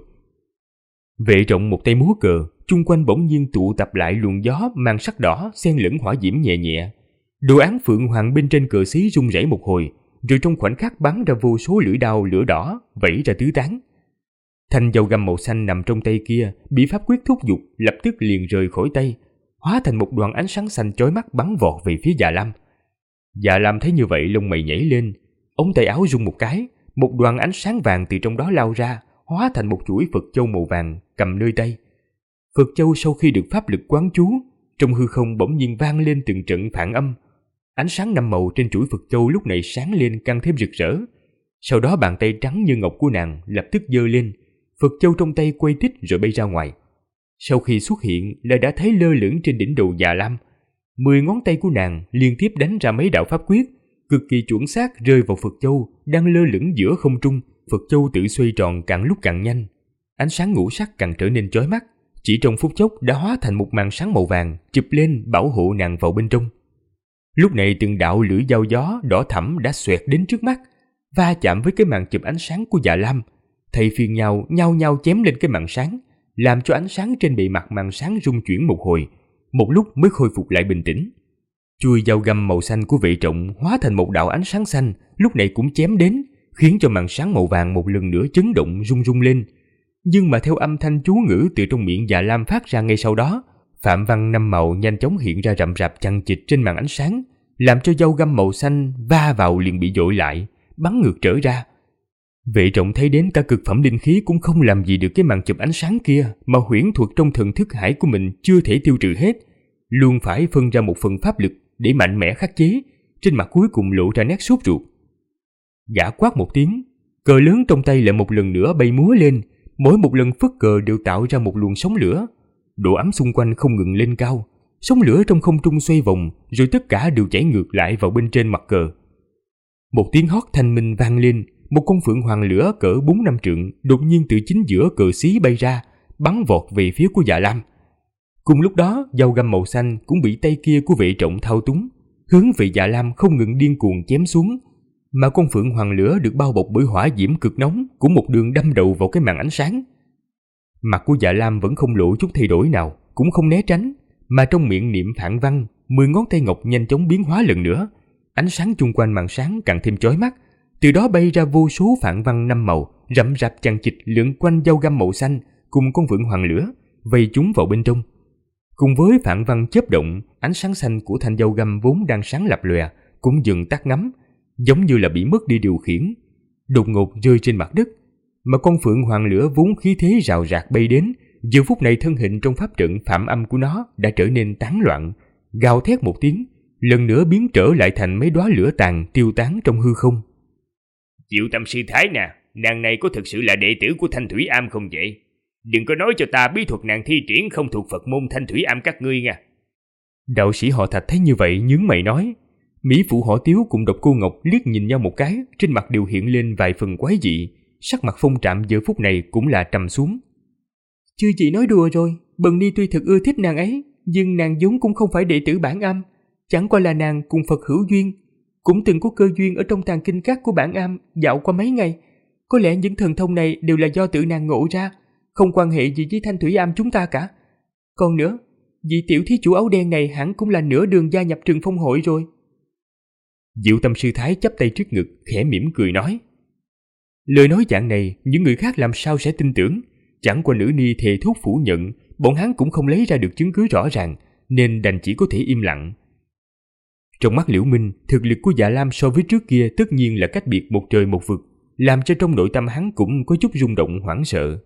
Vệ Trọng một tay múa cờ, chung quanh bỗng nhiên tụ tập lại luồng gió mang sắc đỏ xen lẫn hỏa diễm nhẹ nhẹ. Đồ án phượng hoàng bên trên cờ xí rung rẩy một hồi, rồi trong khoảnh khắc bắn ra vô số lưỡi đao lửa đỏ vẩy ra tứ tán. Thanh dao găm màu xanh nằm trong tay kia bị pháp quyết thúc giục lập tức liền rời khỏi tay, hóa thành một đoàn ánh sáng xanh chói mắt bắn vọt về phía Dạ Lam. Dạ Lam thấy như vậy lông mày nhảy lên, ống tay áo rung một cái, một đoàn ánh sáng vàng từ trong đó lao ra, hóa thành một chuỗi Phật châu màu vàng cầm nơi tay. Phật châu sau khi được pháp lực quán chú, trong hư không bỗng nhiên vang lên từng trận phản âm. Ánh sáng 5 màu trên chuỗi Phật châu lúc này sáng lên càng thêm rực rỡ. Sau đó bàn tay trắng như ngọc của nàng lập tức giơ lên, Phật châu trong tay quay tít rồi bay ra ngoài. Sau khi xuất hiện là đã thấy lơ lửng trên đỉnh đầu Dạ Lam. 10 ngón tay của nàng liên tiếp đánh ra mấy đạo pháp quyết, cực kỳ chuẩn xác rơi vào Phật châu đang lơ lửng giữa không trung. Phật châu tự xoay tròn càng lúc càng nhanh, ánh sáng ngũ sắc càng trở nên chói mắt, chỉ trong phút chốc đã hóa thành một màn sáng màu vàng chụp lên bảo hộ nàng vào bên trong. Lúc này từng đạo lưỡi dao gió đỏ thẫm đã xoẹt đến trước mắt, va chạm với cái màn chụp ánh sáng của Dạ Lam, thay phiên nhau nhau chém lên cái màn sáng, làm cho ánh sáng trên bề mặt màn sáng rung chuyển một hồi, một lúc mới khôi phục lại bình tĩnh. Chuôi dao găm màu xanh của Vệ Trọng hóa thành một đạo ánh sáng xanh, lúc này cũng chém đến, khiến cho màn sáng màu vàng một lần nữa chấn động rung rung lên. Nhưng mà theo âm thanh chú ngữ từ trong miệng Dạ Lam phát ra ngay sau đó, phạm văn 5 màu nhanh chóng hiện ra rậm rạp chằng chịt trên màn ánh sáng, làm cho dao găm màu xanh va vào liền bị dội lại, bắn ngược trở ra. Vệ Trọng thấy đến cả cực phẩm linh khí cũng không làm gì được cái màn chụp ánh sáng kia, mà huyễn thuật trong thần thức hải của mình chưa thể tiêu trừ hết, luôn phải phân ra một phần pháp lực để mạnh mẽ khắc chế. Trên mặt cuối cùng lộ ra nét sốt ruột. Gã quát một tiếng, cờ lớn trong tay lại một lần nữa bay múa lên, mỗi một lần phất cờ đều tạo ra một luồng sóng lửa. Độ ấm xung quanh không ngừng lên cao, sóng lửa trong không trung xoay vòng, rồi tất cả đều chảy ngược lại vào bên trên mặt cờ. Một tiếng hót thanh minh vang lên, một con phượng hoàng lửa cỡ 4-5 trượng đột nhiên từ chính giữa cờ xí bay ra, bắn vọt về phía của Dạ Lam. Cùng lúc đó, dao găm màu xanh cũng bị tay kia của Vệ Trọng thao túng, hướng về Dạ Lam không ngừng điên cuồng chém xuống, mà con phượng hoàng lửa được bao bọc bởi hỏa diễm cực nóng cũng một đường đâm đầu vào cái màn ánh sáng. Mặt của Dạ Lam vẫn không lộ chút thay đổi nào, cũng không né tránh, mà trong miệng niệm phạn văn, 10 ngón tay ngọc nhanh chóng biến hóa lần nữa. Ánh sáng chung quanh màn sáng càng thêm chói mắt, từ đó bay ra vô số phạn văn 5 màu, rậm rạp chằng chịt lượn quanh dao găm màu xanh cùng con phượng hoàng lửa, vây chúng vào bên trong. Cùng với phạn văn chớp động, ánh sáng xanh của thanh dao găm vốn đang sáng lập lòe cũng dừng tắt ngấm, giống như là bị mất đi điều khiển, đột ngột rơi trên mặt đất. Mà con phượng hoàng lửa vốn khí thế rào rạc bay đến, giờ phút này thân hình trong pháp trận phạm âm của nó đã trở nên tán loạn, gào thét một tiếng, lần nữa biến trở lại thành mấy đóa lửa tàn tiêu tán trong hư không. Diệu Tâm sư thái nè, nàng này có thực sự là đệ tử của Thanh Thủy Am không vậy? Đừng có nói cho ta bí thuật nàng thi triển không thuộc Phật môn Thanh Thủy Am các ngươi nha. Đạo sĩ họ Thạch thấy như vậy nhướng mày nói. Mỹ phụ họ Tiếu cùng Độc Cô Ngọc liếc nhìn nhau một cái, trên mặt đều hiện lên vài phần quái dị, sắc mặt Phong Trạm giờ phút này cũng là trầm xuống. Chư chị nói đùa rồi, Bần Ni tuy thật ưa thích nàng ấy, nhưng nàng vốn cũng không phải đệ tử Bản Am, chẳng qua là nàng cùng Phật hữu duyên, cũng từng có cơ duyên ở trong tàng kinh các của Bản Am dạo qua mấy ngày. Có lẽ những thần thông này đều là do tự nàng ngộ ra, không quan hệ gì với Thanh Thủy Am chúng ta cả. Còn nữa, vị tiểu thí chủ áo đen này hẳn cũng là nửa đường gia nhập Trường Phong hội rồi. Diệu Tâm sư thái chắp tay trước ngực, khẽ mỉm cười nói. Lời nói dạng này, những người khác làm sao sẽ tin tưởng? Chẳng qua nữ ni thề thốt phủ nhận, bọn hắn cũng không lấy ra được chứng cứ rõ ràng, nên đành chỉ có thể im lặng. Trong mắt Liễu Minh, thực lực của Dạ Lam so với trước kia tất nhiên là cách biệt một trời một vực, làm cho trong nội tâm hắn cũng có chút rung động hoảng sợ.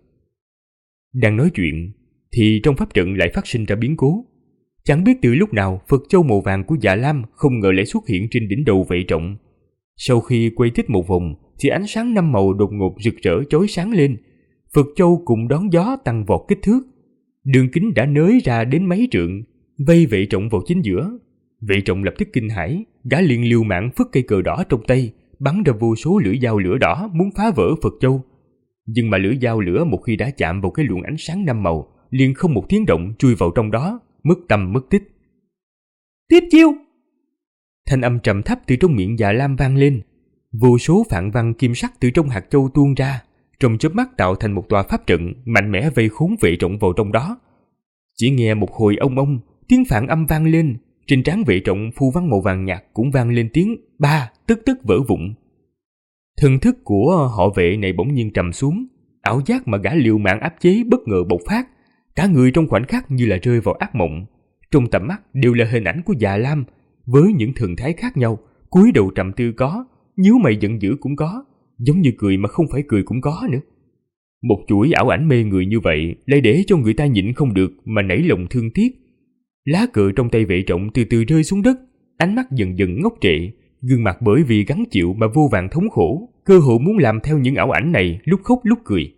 Đang nói chuyện, thì trong pháp trận lại phát sinh ra biến cố. Chẳng biết từ lúc nào Phật châu màu vàng của Dạ Lam không ngờ lại xuất hiện trên đỉnh đầu Vệ Trọng. Sau khi quay tích một vòng, thì ánh sáng 5 màu đột ngột rực rỡ chói sáng lên. Phật châu cùng đón gió tăng vọt kích thước, đường kính đã nới ra đến mấy trượng, vây Vệ Trọng vào chính giữa. Vệ Trọng lập tức kinh hãi, gã liền liều mạng phất cây cờ đỏ trong tay, bắn ra vô số lưỡi dao lửa đỏ muốn phá vỡ Phật châu. Nhưng mà lưỡi dao lửa một khi đã chạm vào cái luồng ánh sáng 5 màu, liền không một tiếng động chui vào trong đó, mất tâm mất tích. Tiếp chiêu! Thanh âm trầm thấp từ trong miệng Dạ Lam vang lên, vô số phạn văn kim sắc từ trong hạt châu tuôn ra, trong chớp mắt tạo thành một tòa pháp trận mạnh mẽ vây khốn Vệ Trọng vào trong đó. Chỉ nghe một hồi ông ông, tiếng phạn âm vang lên, trên trán Vệ Trọng phù văn màu vàng nhạt cũng vang lên tiếng ba tức tức vỡ vụn. Thần thức của họ Vệ này bỗng nhiên trầm xuống, ảo giác mà gã liều mạng áp chế bất ngờ bộc phát, cả người trong khoảnh khắc như là rơi vào ác mộng. Trong tầm mắt đều là hình ảnh của Dạ Lam với những thần thái khác nhau, cúi đầu trầm tư có, nhíu mày giận dữ cũng có, giống như cười mà không phải cười cũng có nữa. Một chuỗi ảo ảnh mê người như vậy lại để cho người ta nhịn không được mà nảy lòng thương tiếc. Lá cờ trong tay Vệ Trọng từ từ rơi xuống đất, ánh mắt dần dần ngốc trệ, gương mặt bởi vì gắng chịu mà vô vàn thống khổ, cơ hội muốn làm theo những ảo ảnh này, lúc khóc lúc cười.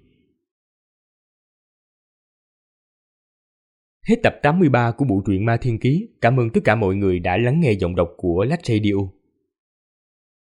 Hết tập 83 của bộ truyện Ma Thiên Ký. Cảm ơn tất cả mọi người đã lắng nghe giọng đọc của Lách Radio.